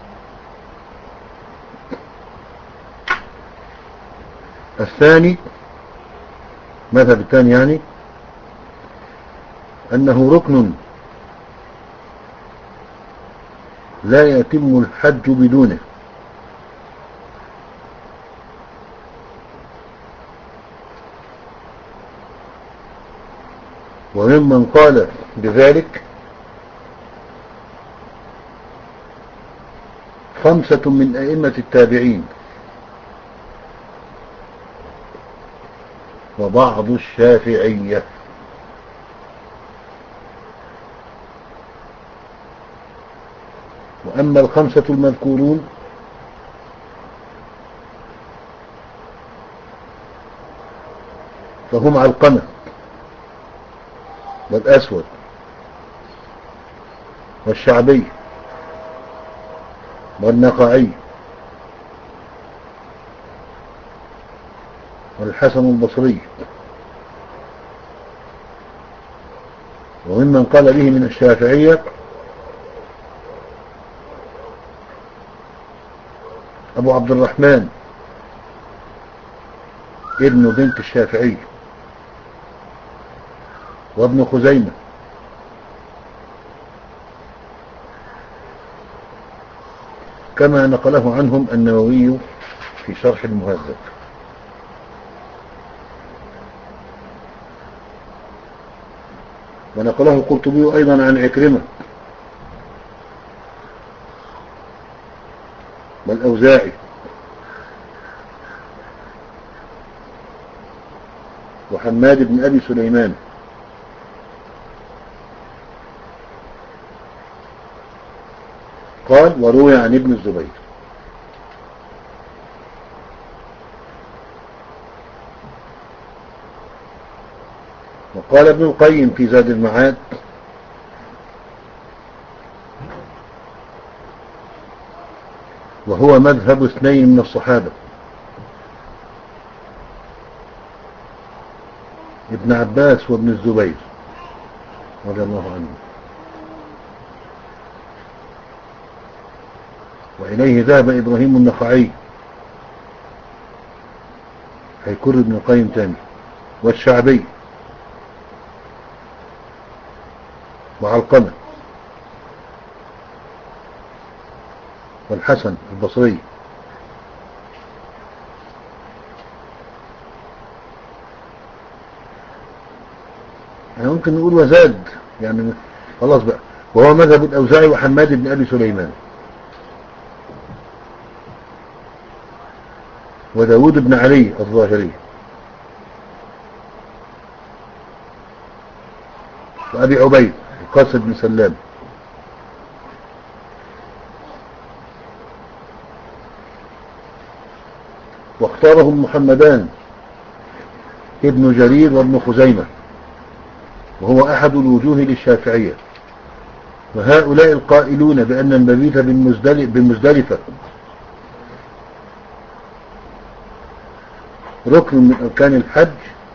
الثاني، مذهب الثاني يعني، أنه ركن لا يتم الحج بدونه، وممن قال بذلك خمسة من أئمة التابعين وبعض الشافعية. وأما الخمسة المذكورون فهم علقمة والأسود والشعبي والنخعي والحسن البصري. وممن قال به من الشافعية أبو عبد الرحمن ابن بنت الشافعي وابن خزيمة كما نقله عنهم النووي في شرح المهذب. ونقله القرطبي أيضا عن عكرمة والأوزاعي وحماد بن أبي سليمان قال: وروي عن ابن الزبير. وقال ابن القيم في زاد المعاد: وهو مذهب اثنين من الصحابة، ابن عباس وابن الزبير رضي الله عنهم، وإليه ذهب إبراهيم النخعي، هيكر ابن القيم تاني، والشعبي وعلقمة والحسن البصري. يعني ممكن نقول وزاد، يعني خلاص بقى، وهو مذهب الأوزاعي وحماد بن أبي سليمان وداود بن علي الظاهري وأبي عبيد القاسم بن سلام واختارهم محمدان ابن جرير وابن خزيمة، وهو أحد الوجوه للشافعية. وهؤلاء القائلون بأن المبيت بالمزدلفة ركن من أركان الحج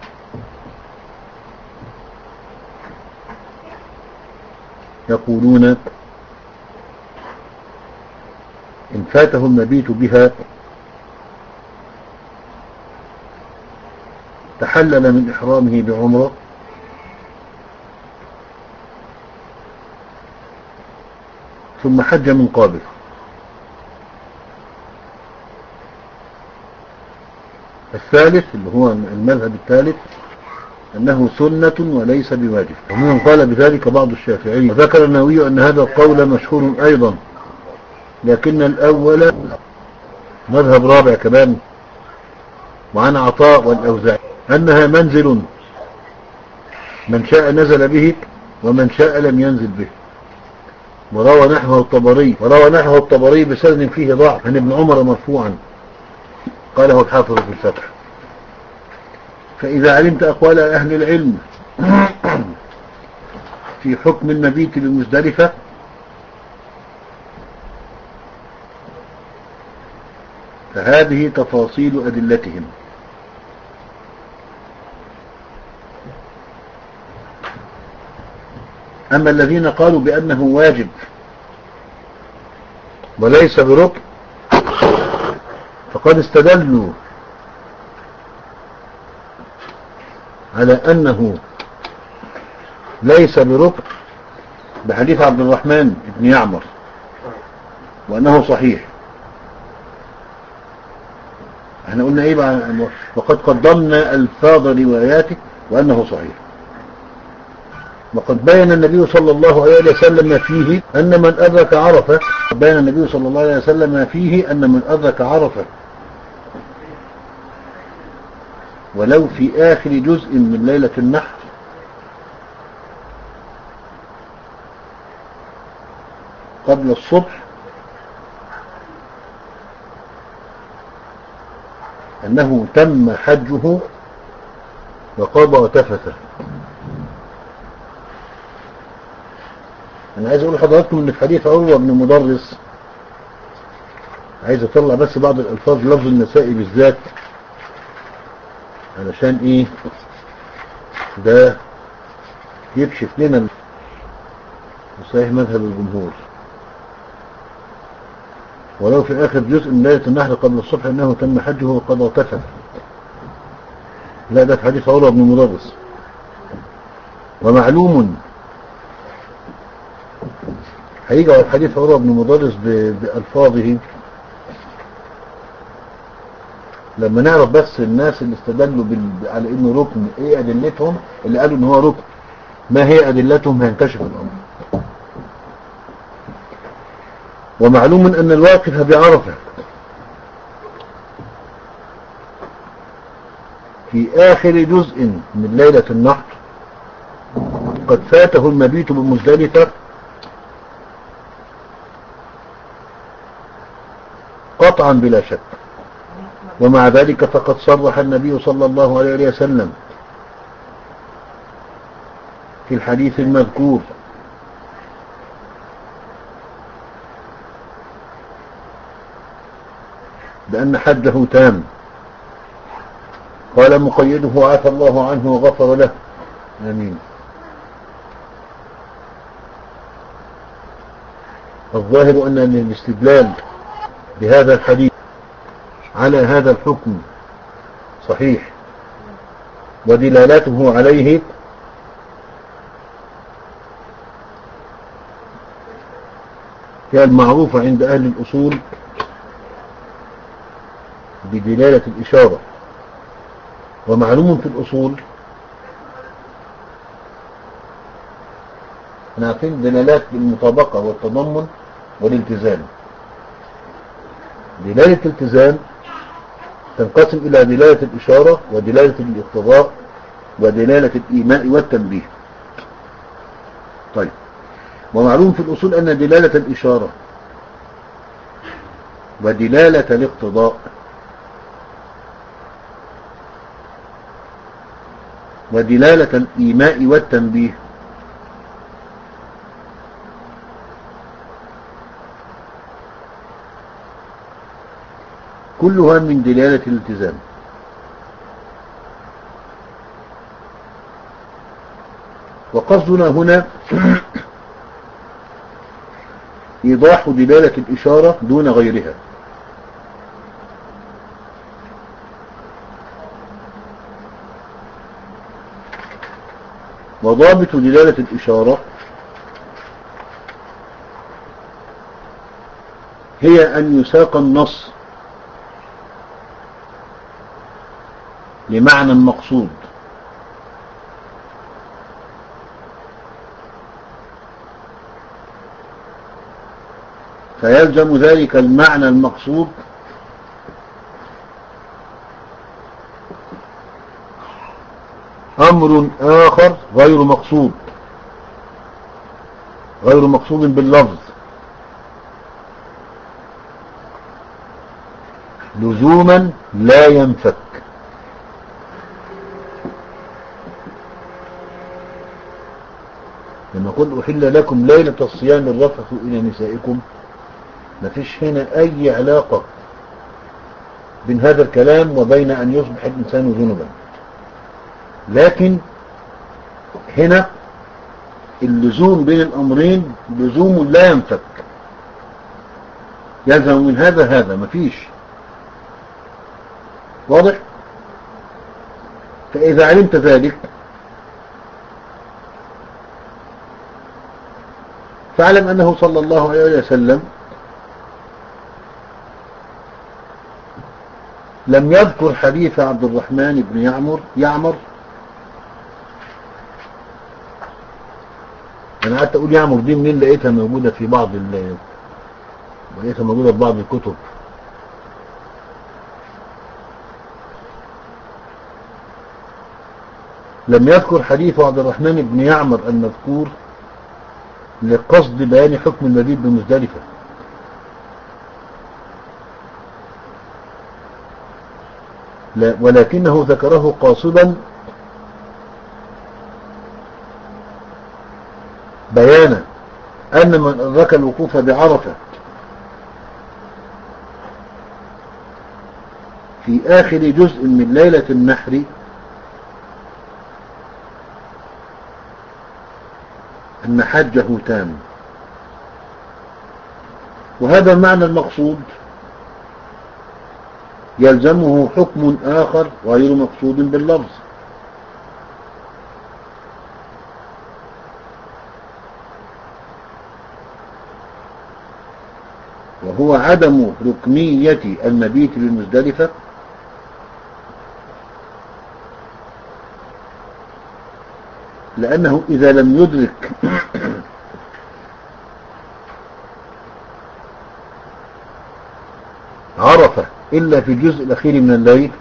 يقولون إن فاته المبيت بها تحلل من إحرامه بعمرة ثم حج من قابل. الثالث اللي هو المذهب الثالث أنه سنة وليس بواجب، ومن قال بذلك بعض الشافعي. وذكر النووي أن هذا القول مشهور أيضا، لكن الأول مذهب رابع كمان، وعن عطاء والأوزاعي أنها منزل من شاء نزل به ومن شاء لم ينزل به. وروى نحوه الطبري وروى نحوه الطبري بسند فيه ضعف عن ابن عمر مرفوعا، قاله الحافظ في الفتح. فإذا علمت أقوال أهل العلم في حكم المبيت بمزدلفة فهذه تفاصيل أدلتهم. أما الذين قالوا بأنه واجب وليس بركن فقد استدلوا على أنه ليس بركن بحديث عبد الرحمن بن يعمر وأنه صحيح. احنا قلنا ايه بقى؟ وقد قدمنا الفاظ رواياته وأنه صحيح. وقد بين النبي صلى الله عليه وسلم فيه أن من أدرك عرفة بين النبي صلى الله عليه وسلم فيه أن من أدرك عرفة ولو في آخر جزء من ليلة النحر قبل الصبح أنه تم حجه وقضى وتفته. أنا عايز أقول لحضراتكم إن في حديث عروة بن مدرس، عايز أطلع بس بعض الألفاظ لفظ النسائي بالذات علشان إيه ده يكشف لنا صحيح مذهب الجمهور. ولو في آخر جزء من ليلة النحر قبل الصبح أنه تم حجه وقضى وتفته. لا، ده في حديث عروة بن مدرس. ومعلوم هيجي على الحديث عروة بن مدرس بألفاظه لما نعرف بس الناس اللي استدلوا على انه ركن ايه ادلتهم، اللي قالوا ان هو ركن ما هي ادلتهم هينكشف الامر. ومعلوم ان الواقف بعرفة في اخر جزء من ليلة النحر قد فاته المبيت بمزدلفة قطعا بلا شك. ومع ذلك فقد صرح النبي صلى الله عليه وسلم في الحديث المذكور بأن حجه تام. قال مقيده عفى الله عنه وغفر له، آمين. الظاهر أن الاستدلال بهذا الحديث على هذا الحكم صحيح، ودلالته عليه هي المعروفة عند أهل الأصول بدلالة الإشارة. ومعلوم في الأصول نعرفين دلالات بالمطابقة والتضمن والالتزام. دلالة الالتزام تنقسم إلى دلالة الإشارة ودلالة الاقتضاء ودلالة الإيماء والتنبيه. طيب، ومعلوم في الأصول أن دلالة الإشارة ودلالة الاقتضاء ودلالة الإيماء والتنبيه. كلها من دلالة الالتزام. وقصدنا هنا إيضاح دلالة الإشارة دون غيرها. وضابط دلالة الإشارة هي أن يساق النص لمعنى مقصود، فيلزم ذلك المعنى المقصود أمر آخر غير مقصود، غير مقصود باللفظ، لزوما لا ينفك. لما قلت أحل لكم ليلة الصيام الرفث إلى نسائكم، ما فيش هنا أي علاقة بين هذا الكلام وبين أن يصبح الإنسان جنبا، لكن هنا اللزوم بين الأمرين لزوم لا ينفك، يلزم من هذا هذا، ما فيش. واضح؟ فإذا علمت ذلك فاعلم أنه صلى الله عليه وسلم لم يذكر حديث عبد الرحمن بن يعمر يعمر أنا قعدت أقول يعمر دي منين، لقيتها موجودة في بعض ال لقيتها موجودة في بعض الكتب. لم يذكر حديث عبد الرحمن بن يعمر المذكور لقصد بيان حكم المبيت بمزدلفة، ولكنه ذكره قاصدا بيانا أن من أدرك الوقوف بعرفة في آخر جزء من ليلة النحر أن حجه تام. وهذا المعنى المقصود يلزمه حكم آخر غير مقصود باللفظ، وهو عدم ركنية المبيت بالمزدلفة لأنه إذا لم يدرك عرفة إلا في الجزء الأخير من الليل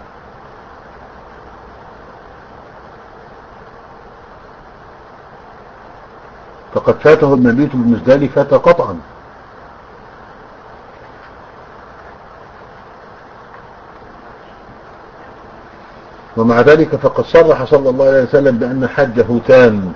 فقد فاته المبيت بالمزدلفة قطعا. ومع ذلك فقد صرح صلى الله عليه وسلم بأن حجه تام.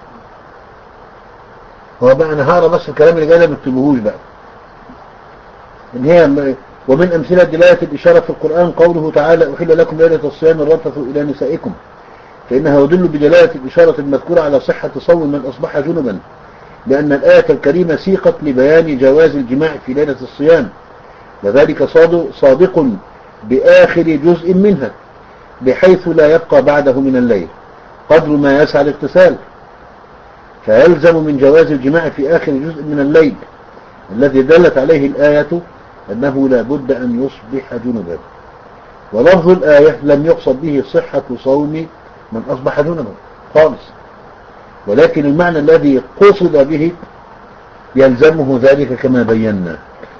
هو بقى نهار بس الكلام اللي جاي ده ما تكتبوهوش بقى. إن هي ومن أمثلة دلالة الإشارة في القرآن قوله تعالى أحل لكم ليلة الصيام الرفث إلى نسائكم، فإنها يدل بدلالة الإشارة المذكورة على صحة صوم من أصبح جنبا، لأن الآية الكريمة سيقت لبيان جواز الجماع في ليلة الصيام، وذلك صادق بآخر جزء منها بحيث لا يبقى بعده من الليل قدر ما يسعى الاغتسال، فيلزم من جواز الجماع في آخر جزء من الليل الذي دلت عليه الآية أنه لا بد أن يصبح جنبا. ولفظ الآية لم يقصد به صحة صوم من أصبح جنبا خالص، ولكن المعنى الذي قصد به يلزمه ذلك كما بينا.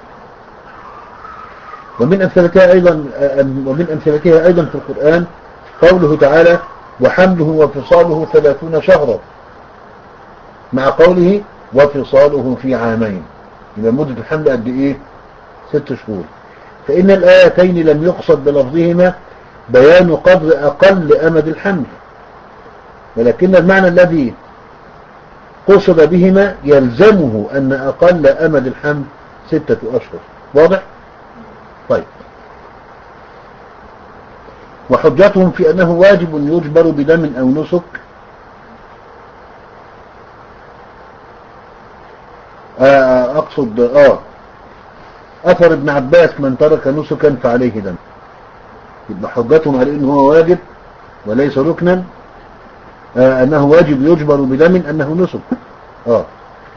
ومن أمثلتها أيضا ومن أمثلتها أيضا في القرآن قوله تعالى وحمله وفصاله ثلاثون شهرا، مع قوله وفصاله في عامين، يبقى مدة الحمل قد إيه؟ ست شهور. فإن الآيتين لم يقصد بلفظهما بيان قدر أقل أمد الحمل، ولكن المعنى الذي قصد بهما يلزمه أن أقل أمد الحمل ستة أشهر. واضح؟ طيب. وحجتهم في أنه واجب يجبر بدم أو نسك آه أقصد آه أثر ابن عباس من ترك نسكا فعليه دم. يبقى حجتهم على أنه هو واجب وليس ركنا، آه أنه واجب يجبر بدم أنه نسك. آه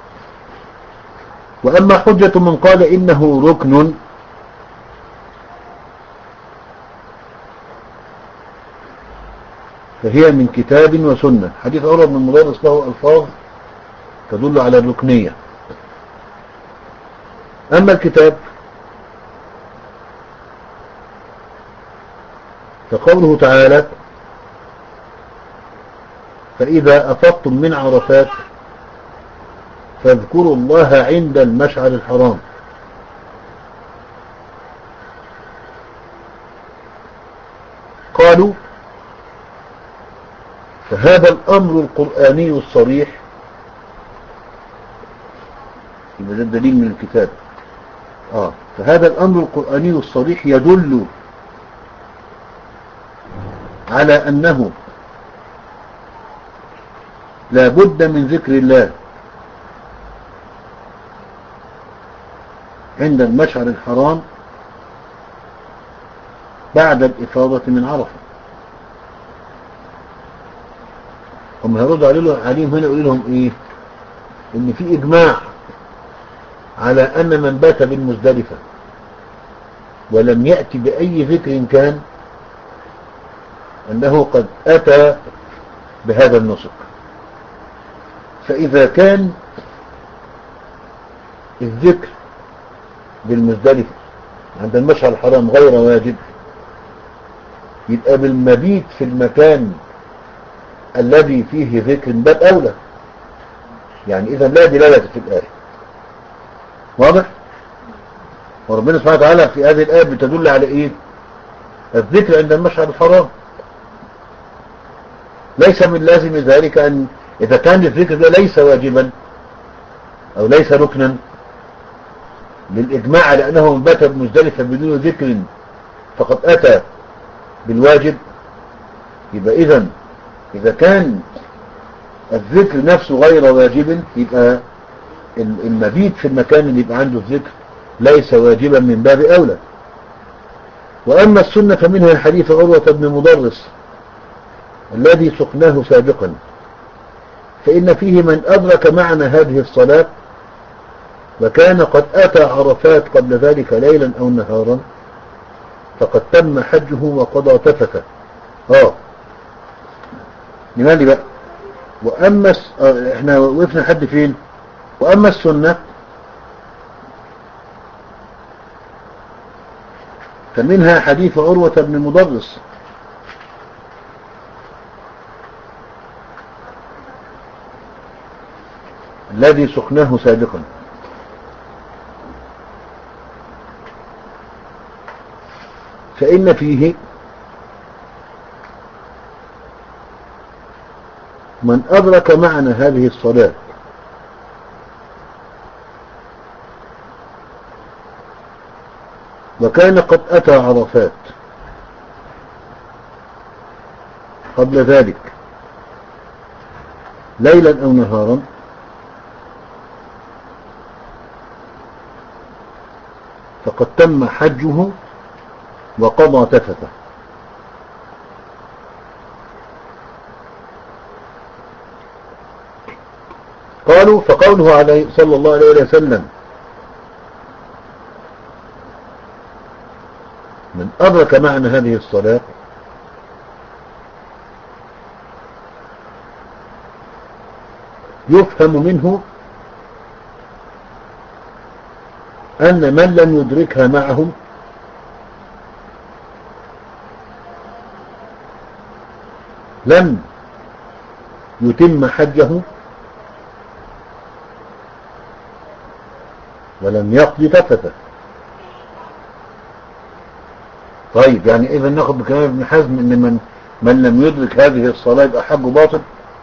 وأما حجة من قال إنه ركن فهي من كتاب وسنة. حديث عروة بن المدرس له ألفاظ تدل على الركنية. أما الكتاب فقوله تعالى فإذا أفضتم من عرفات فاذكروا الله عند المشعر الحرام. قالوا فهذا الأمر القرآني الصريح، يبقى ده الدليل من الكتاب. آه فهذا الأمر القرآني الصريح يدل على أنه لا بد من ذكر الله عند المشعر الحرام بعد الإفاضة من عرفة. هم هيرد عليهم هنا يقول لهم إيه؟ إن في إجماع على أن من بات بالمزدلفة ولم يأتي بأي ذكر كان أنه قد أتى بهذا النسك. فإذا كان الذكر بالمزدلفة عند المشعر الحرام غير واجب، يبقى بالمبيت في المكان الذي فيه ذكر باب أولى. يعني إذا لا دلالة في الآية. واضح؟ وربنا سبحانه وتعالى في هذه الآية بتدل على إيه؟ الذكر عند المشعر الحرام. ليس من لازم ذلك أن إذا كان الذكر ده ليس واجبا أو ليس ركنا للإجماع على أنه من بات بمزدلفة بدون ذكر فقد أتى بالواجب، يبقى إذا إذا كان الذكر نفسه غير واجب يبقى المبيت في المكان اللي يبقى عنده الذكر ليس واجبا من باب أولى. وأما السنة فمنها حديث عروة بن مدرس الذي سقناه سابقا، فإن فيه من أدرك معنى هذه الصلاة وكان قد أتى عرفات قبل ذلك ليلا أو نهارا فقد تم حجه وقضى تفته. اه لماذا بقى؟ وأما آه احنا وقفنا حد فين؟ وأما السنة فمنها حديث عروة بن مدرس الذي سقناه سابقا، فإن فيه من أدرك معنى هذه الصلاة وكان قد أتى عرفات قبل ذلك ليلا أو نهارا فقد تم حجه وقضى تفته. قالوا فقوله عليه صلى الله عليه وسلم من أدرك معنى هذه الصلاة يفهم منه أن من لم يدركها معهم لم يتم حجه ولم يقضي تفته. طيب يعني إذا ناخذ بكلام ابن حزم أن من من لم يدرك هذه الصلاة يبقى حجه باطل.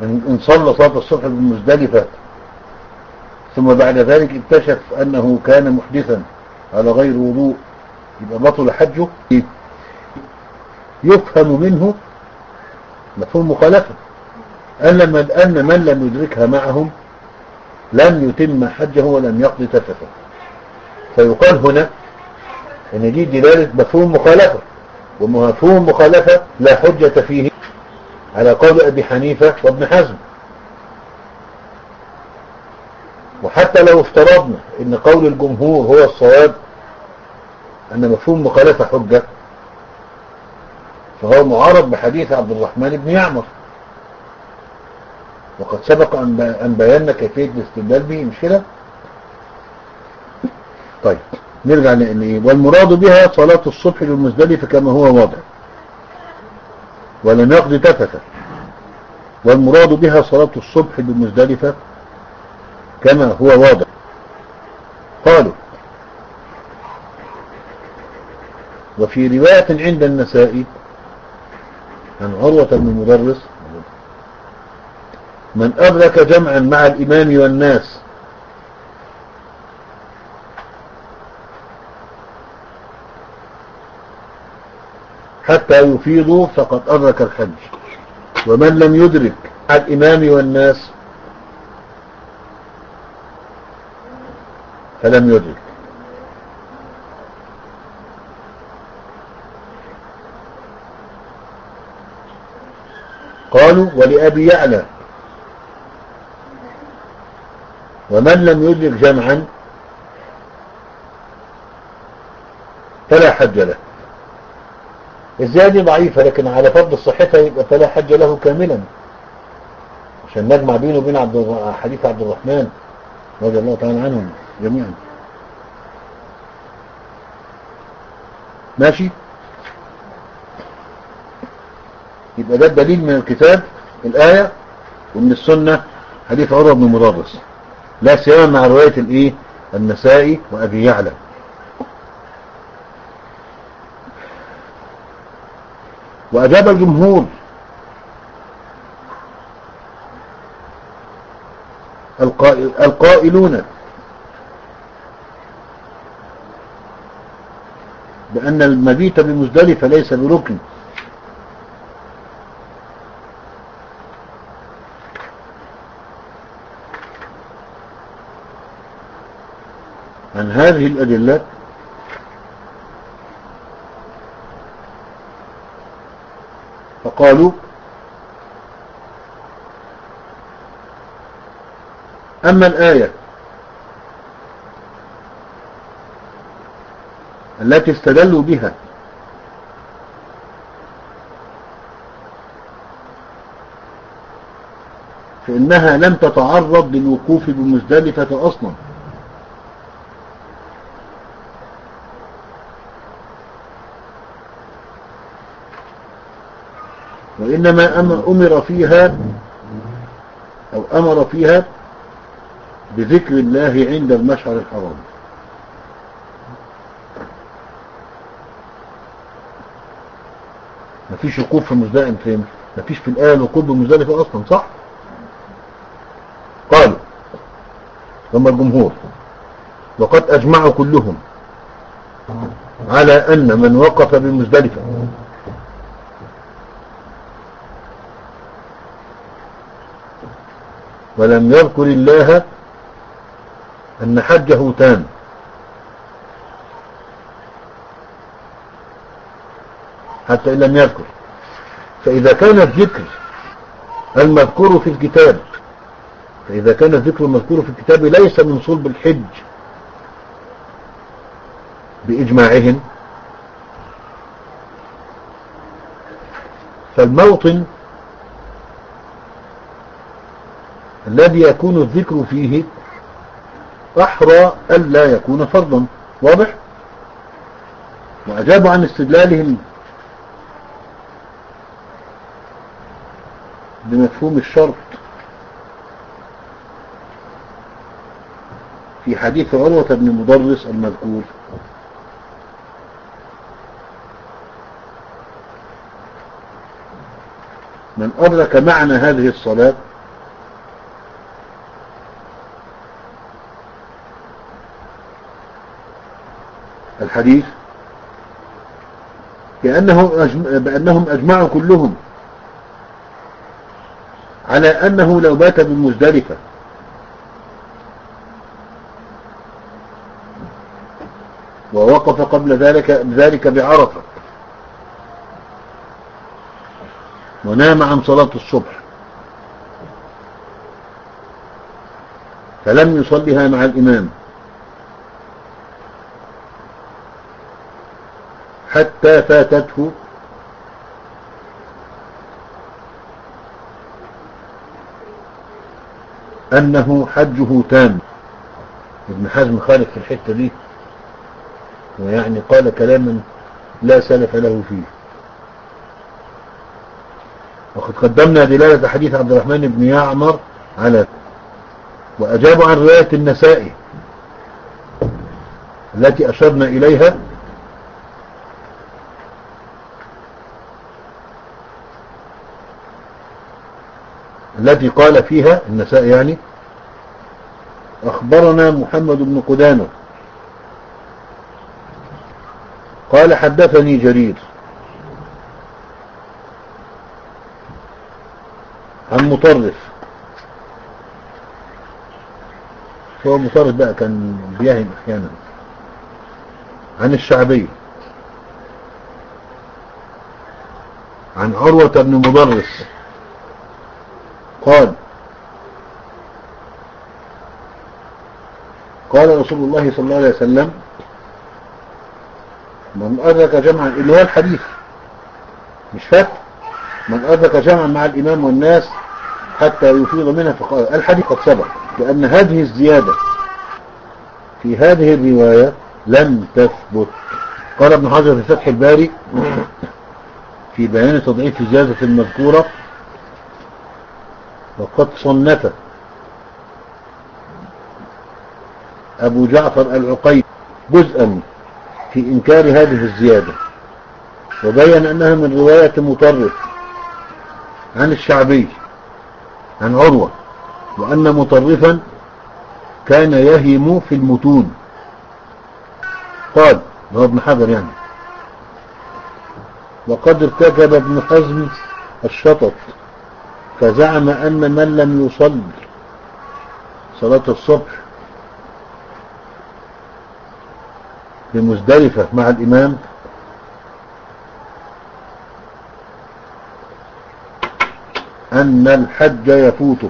إن صلى صلاة الصبح بمزدلفة ثم بعد ذلك اكتشف أنه كان محدثا على غير وضوء يبقى بطل حجه. يفهم منه مفهوم مخالفة أن من, أن من لم يدركها معهم لم يتم حجه ولم يقضي تفته. فيقال هنا ان دي دلالة مفهوم مخالفة، ومفهوم مخالفة لا حجة فيه على قول أبي حنيفة وابن حزم. وحتى لو افترضنا ان قول الجمهور هو الصواب ان مفهوم مخالفة حجة، فهو معارض بحديث عبد الرحمن بن يعمر، وقد سبق أن بينا كيفية الاستدلال به، مش كده؟ طيب نرجع لإيه؟ والمراد بها صلاة الصبح بالمزدلفة كما هو واضح ولم يقضي تفته. والمراد بها صلاة الصبح بالمزدلفة كما هو واضح. قالوا وفي رواية عند النسائي عن عروة بن مدرس من أدرك جمعا مع الإمام والناس حتى يفيضوا فقد أدرك الحج، ومن لم يدرك مع الإمام والناس فلم يدرك. قالوا ولأبي يعلى ومن لم يدرك جمعا فلا حج له. الزيادة ضعيفة لكن على فرض صحتها يبقى فلا حج له كاملا، عشان نجمع بينه وبين عبد حديث عبد الرحمن رضي الله تعالى عنهم جميعا. ماشي، يبقى ده الدليل من الكتاب الآية، ومن السنة حديث عروة بن مدرس، لا سيما مع رواية الايه النسائي وأبي يعلى. وأجاب الجمهور القائل القائلون بأن المبيت بمزدلفة ليس بركن، عن هذه الأدلة فقالوا أما الآية التي استدلوا بها فإنها لم تتعرض للوقوف بمزدلفة أصلا، وإنما أمر فيها أو أمر فيها بذكر الله عند المشعر الحرام. مفيش وقوف في مزدلفة فين؟ مفيش في الآية وقوف بمزدلفة أصلا، صح؟ قالوا ثم الجمهور وقد أجمعوا كلهم على أن من وقف بمزدلفة ولم يذكر الله أن حجه تام، حتى إن لم يذكر. فإذا كان الذكر المذكور في الكتاب فإذا كان الذكر المذكور في الكتاب ليس من صلب الحج بإجماعهم، فالموطن الذي يكون الذكر فيه أحرى ألا يكون فرضا. واضح؟ وأجابوا عن استدلالهم بمفهوم الشرط في حديث عروة بن مدرس المذكور، من أدرك معنى هذه الصلاة الحديث بأنهم, أجم... بأنهم أجمعوا كلهم على أنه لو بات بمزدلفة ووقف قبل ذلك ذلك بعرفة ونام عن صلاة الصبح فلم يصلها مع الإمام حتى فاتته أنه حجه تام. ابن حزم خالف في الحتة دي ويعني قال كلاما لا سلف له فيه. وقد قدمنا دلالة حديث عبد الرحمن بن يعمر على وأجاب عن رواية النسائي التي أشرنا إليها التي قال فيها النسائي يعني أخبرنا محمد بن قدامة قال حدثني جرير عن مطرف. هو مطرف بقى كان بيهم احيانا عن الشعبي عن عروة بن مدرس قال قال رسول الله صلى الله عليه وسلم من أدرك جمعا اللي هو الحديث مش فات من أدرك جمعا مع الإمام والناس حتى يفيض منها فقال الحديث قد سبق لأن هذه الزيادة في هذه الرواية لم تثبت. قال ابن حجر في فتح الباري في بيان تضعيف الزيادة المذكورة وقد صنف أبو جعفر العقيل جزءا في إنكار هذه الزيادة وبين أنها من رواية مطرف عن الشعبي عن عروة وأن مطرفا كان يهم في المتون. قال هو ابن حجر يعني وقد ارتكب ابن حزم الشطط فزعم أن من لم يصل صلاة الصبح بمزدلفة مع الإمام أن الحج يفوته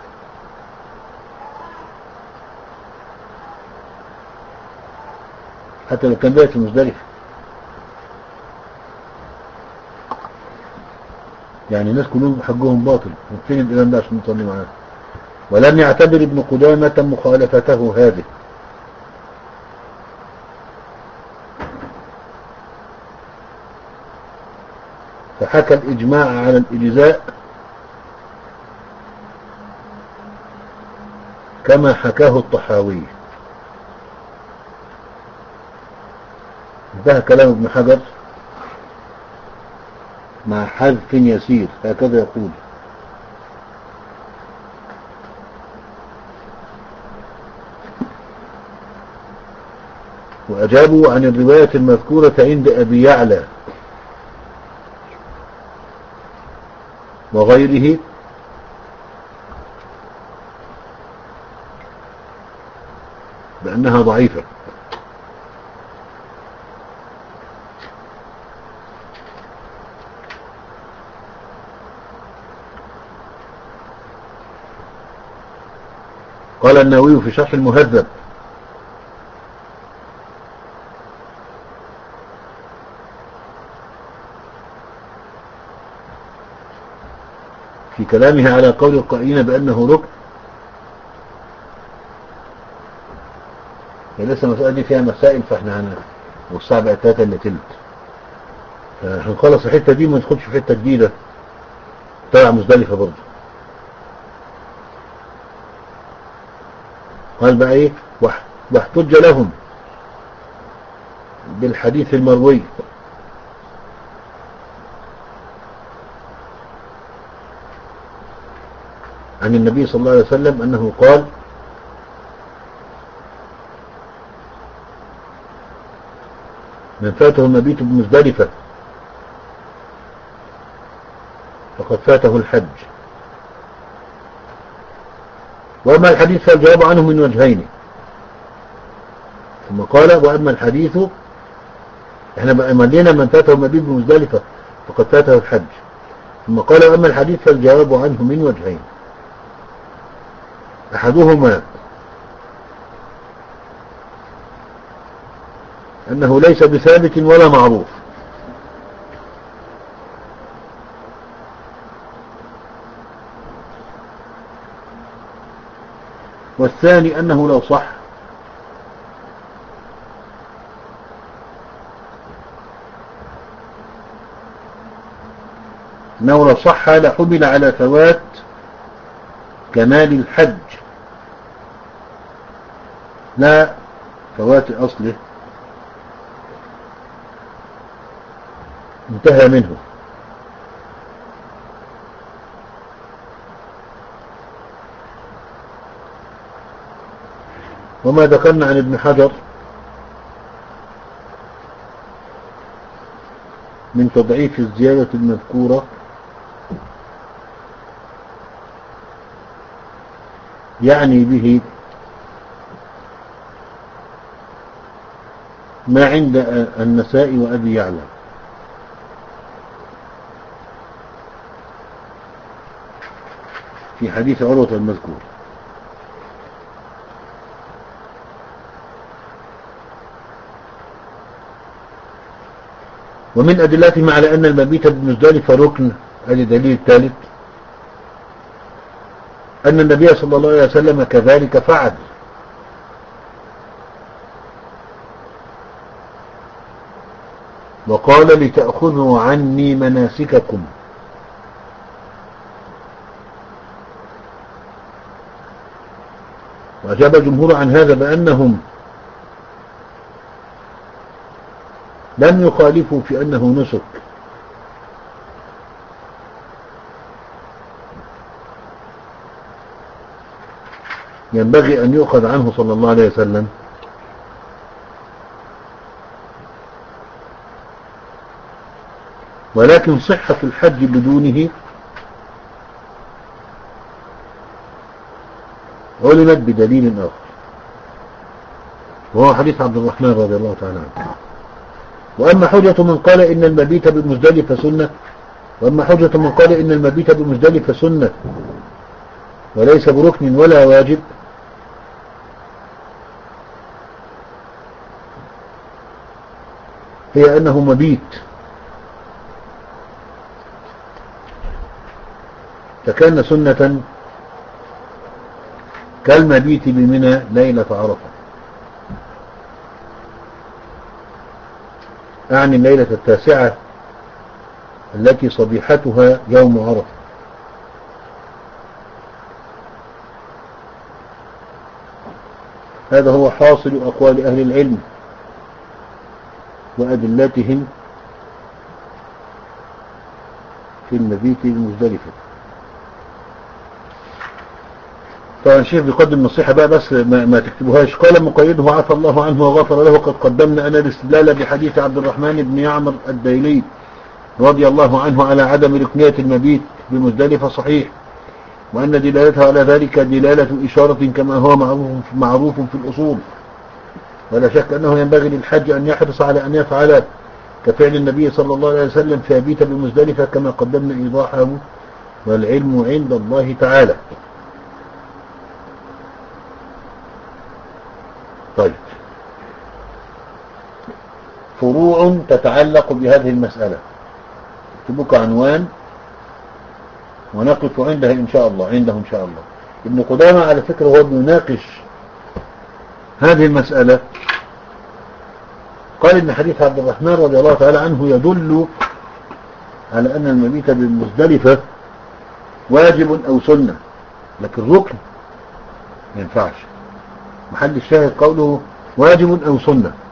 حتى لو كان بيت في مزدلفة. يعني الناس كلهم حجهم باطل فين الإمام ده عشان نصلي معاه. ولم يعتبر ابن قدامة مخالفته هذه فحكى الإجماع على الإجزاء كما حكاه الطحاوي. انتهى كلام ابن حجر مع حذف يسير هكذا يقول وأجابوا عن الرواية المذكورة عند أبي يعلى وغيره بأنها ضعيفة. قال النووي في شرح المهذب في كلامه على قول القائلين بأنه ركن يعني لسه المسألة دي فيها مسائل فاحنا هنا والساعة بقت تلاتة اللي تلت هنخلص الحتة دي وما ندخلش في حتة جديدة طلع مزدلفة برضه. قال بقى ايه واحتج لهم بالحديث المروي عن النبي صلى الله عليه وسلم أنه قال من فاته المبيت بمزدلفة فقد فاته الحج. وأما الحديث فالجواب عنه من وجهين. ثم قال وأما الحديث، احنا ملينا من فاته المبيت بمزدلفة فقد فاته الحج. ثم قال وأما الحديث فالجواب عنه من وجهين. أحدهما أنه ليس بثابت ولا معروف، والثاني أنه لو صح أنه لو صح لحمل على فوات كمال الحج لا فوات أصله، انتهى منه. وما ذكرنا عن ابن حجر من تضعيف الزيادة المذكورة يعني به ما عند النسائي وأبي يعلى في حديث عروة المذكور. ومن أدلتهم على أن المبيت بمزدلفة ركن، هذا دليل الثالث، أن النبي صلى الله عليه وسلم كذلك فعل، وقال لتأخذوا عني مناسككم، وأجاب الجمهور عن هذا بأنهم لم يخالفوا في أنه نسك، ينبغي أن يؤخذ عنه صلى الله عليه وسلم، ولكن صحة الحج بدونه علمت بدليل آخر، وهو حديث عبد الرحمن رضي الله تعالى عنه. وأما حجة من قال إن المبيت بمزدلفة سنة وأما حجة من قال إن المبيت بمزدلفة سنة وليس بركن ولا واجب، هي أنه مبيت، فكان سنة كالمبيت بمنى ليلة عرفة، أعني الليلة التاسعة التي صبيحتها يوم عرفة. هذا هو حاصل أقوال أهل العلم وأدلتهم في المبيت بمزدلفة. طبعا الشيخ بيقدم نصيحة بقى، بس ما, ما تكتبوهاش. قال مقيده عفى الله عنه وغفر له قد قدمنا أن الاستدلال بحديث عبد الرحمن بن يعمر الديلي رضي الله عنه على عدم ركنية المبيت بمزدلفة صحيح، وأن دلالتها على ذلك دلالة إشارة كما هو معروف, معروف في الأصول، ولا شك أنه ينبغي للحج أن يحرص على أن يفعل كفعل النبي صلى الله عليه وسلم في يبيت بمزدلفة كما قدمنا إيضاحه، والعلم عند الله تعالى. طيب، فروع تتعلق بهذه المسألة اكتبوك عنوان ونقف عندها إن شاء الله عنده إن شاء الله. ابن قدامة على فكرة هو بيناقش هذه المسألة، قال إن حديث عبد الرحمن رضي الله تعالى عنه يدل على أن المبيت بالمزدلفة واجب أو سنة، لكن ركن ما ينفعش. محل الشاهد قوله واجب أو سنة،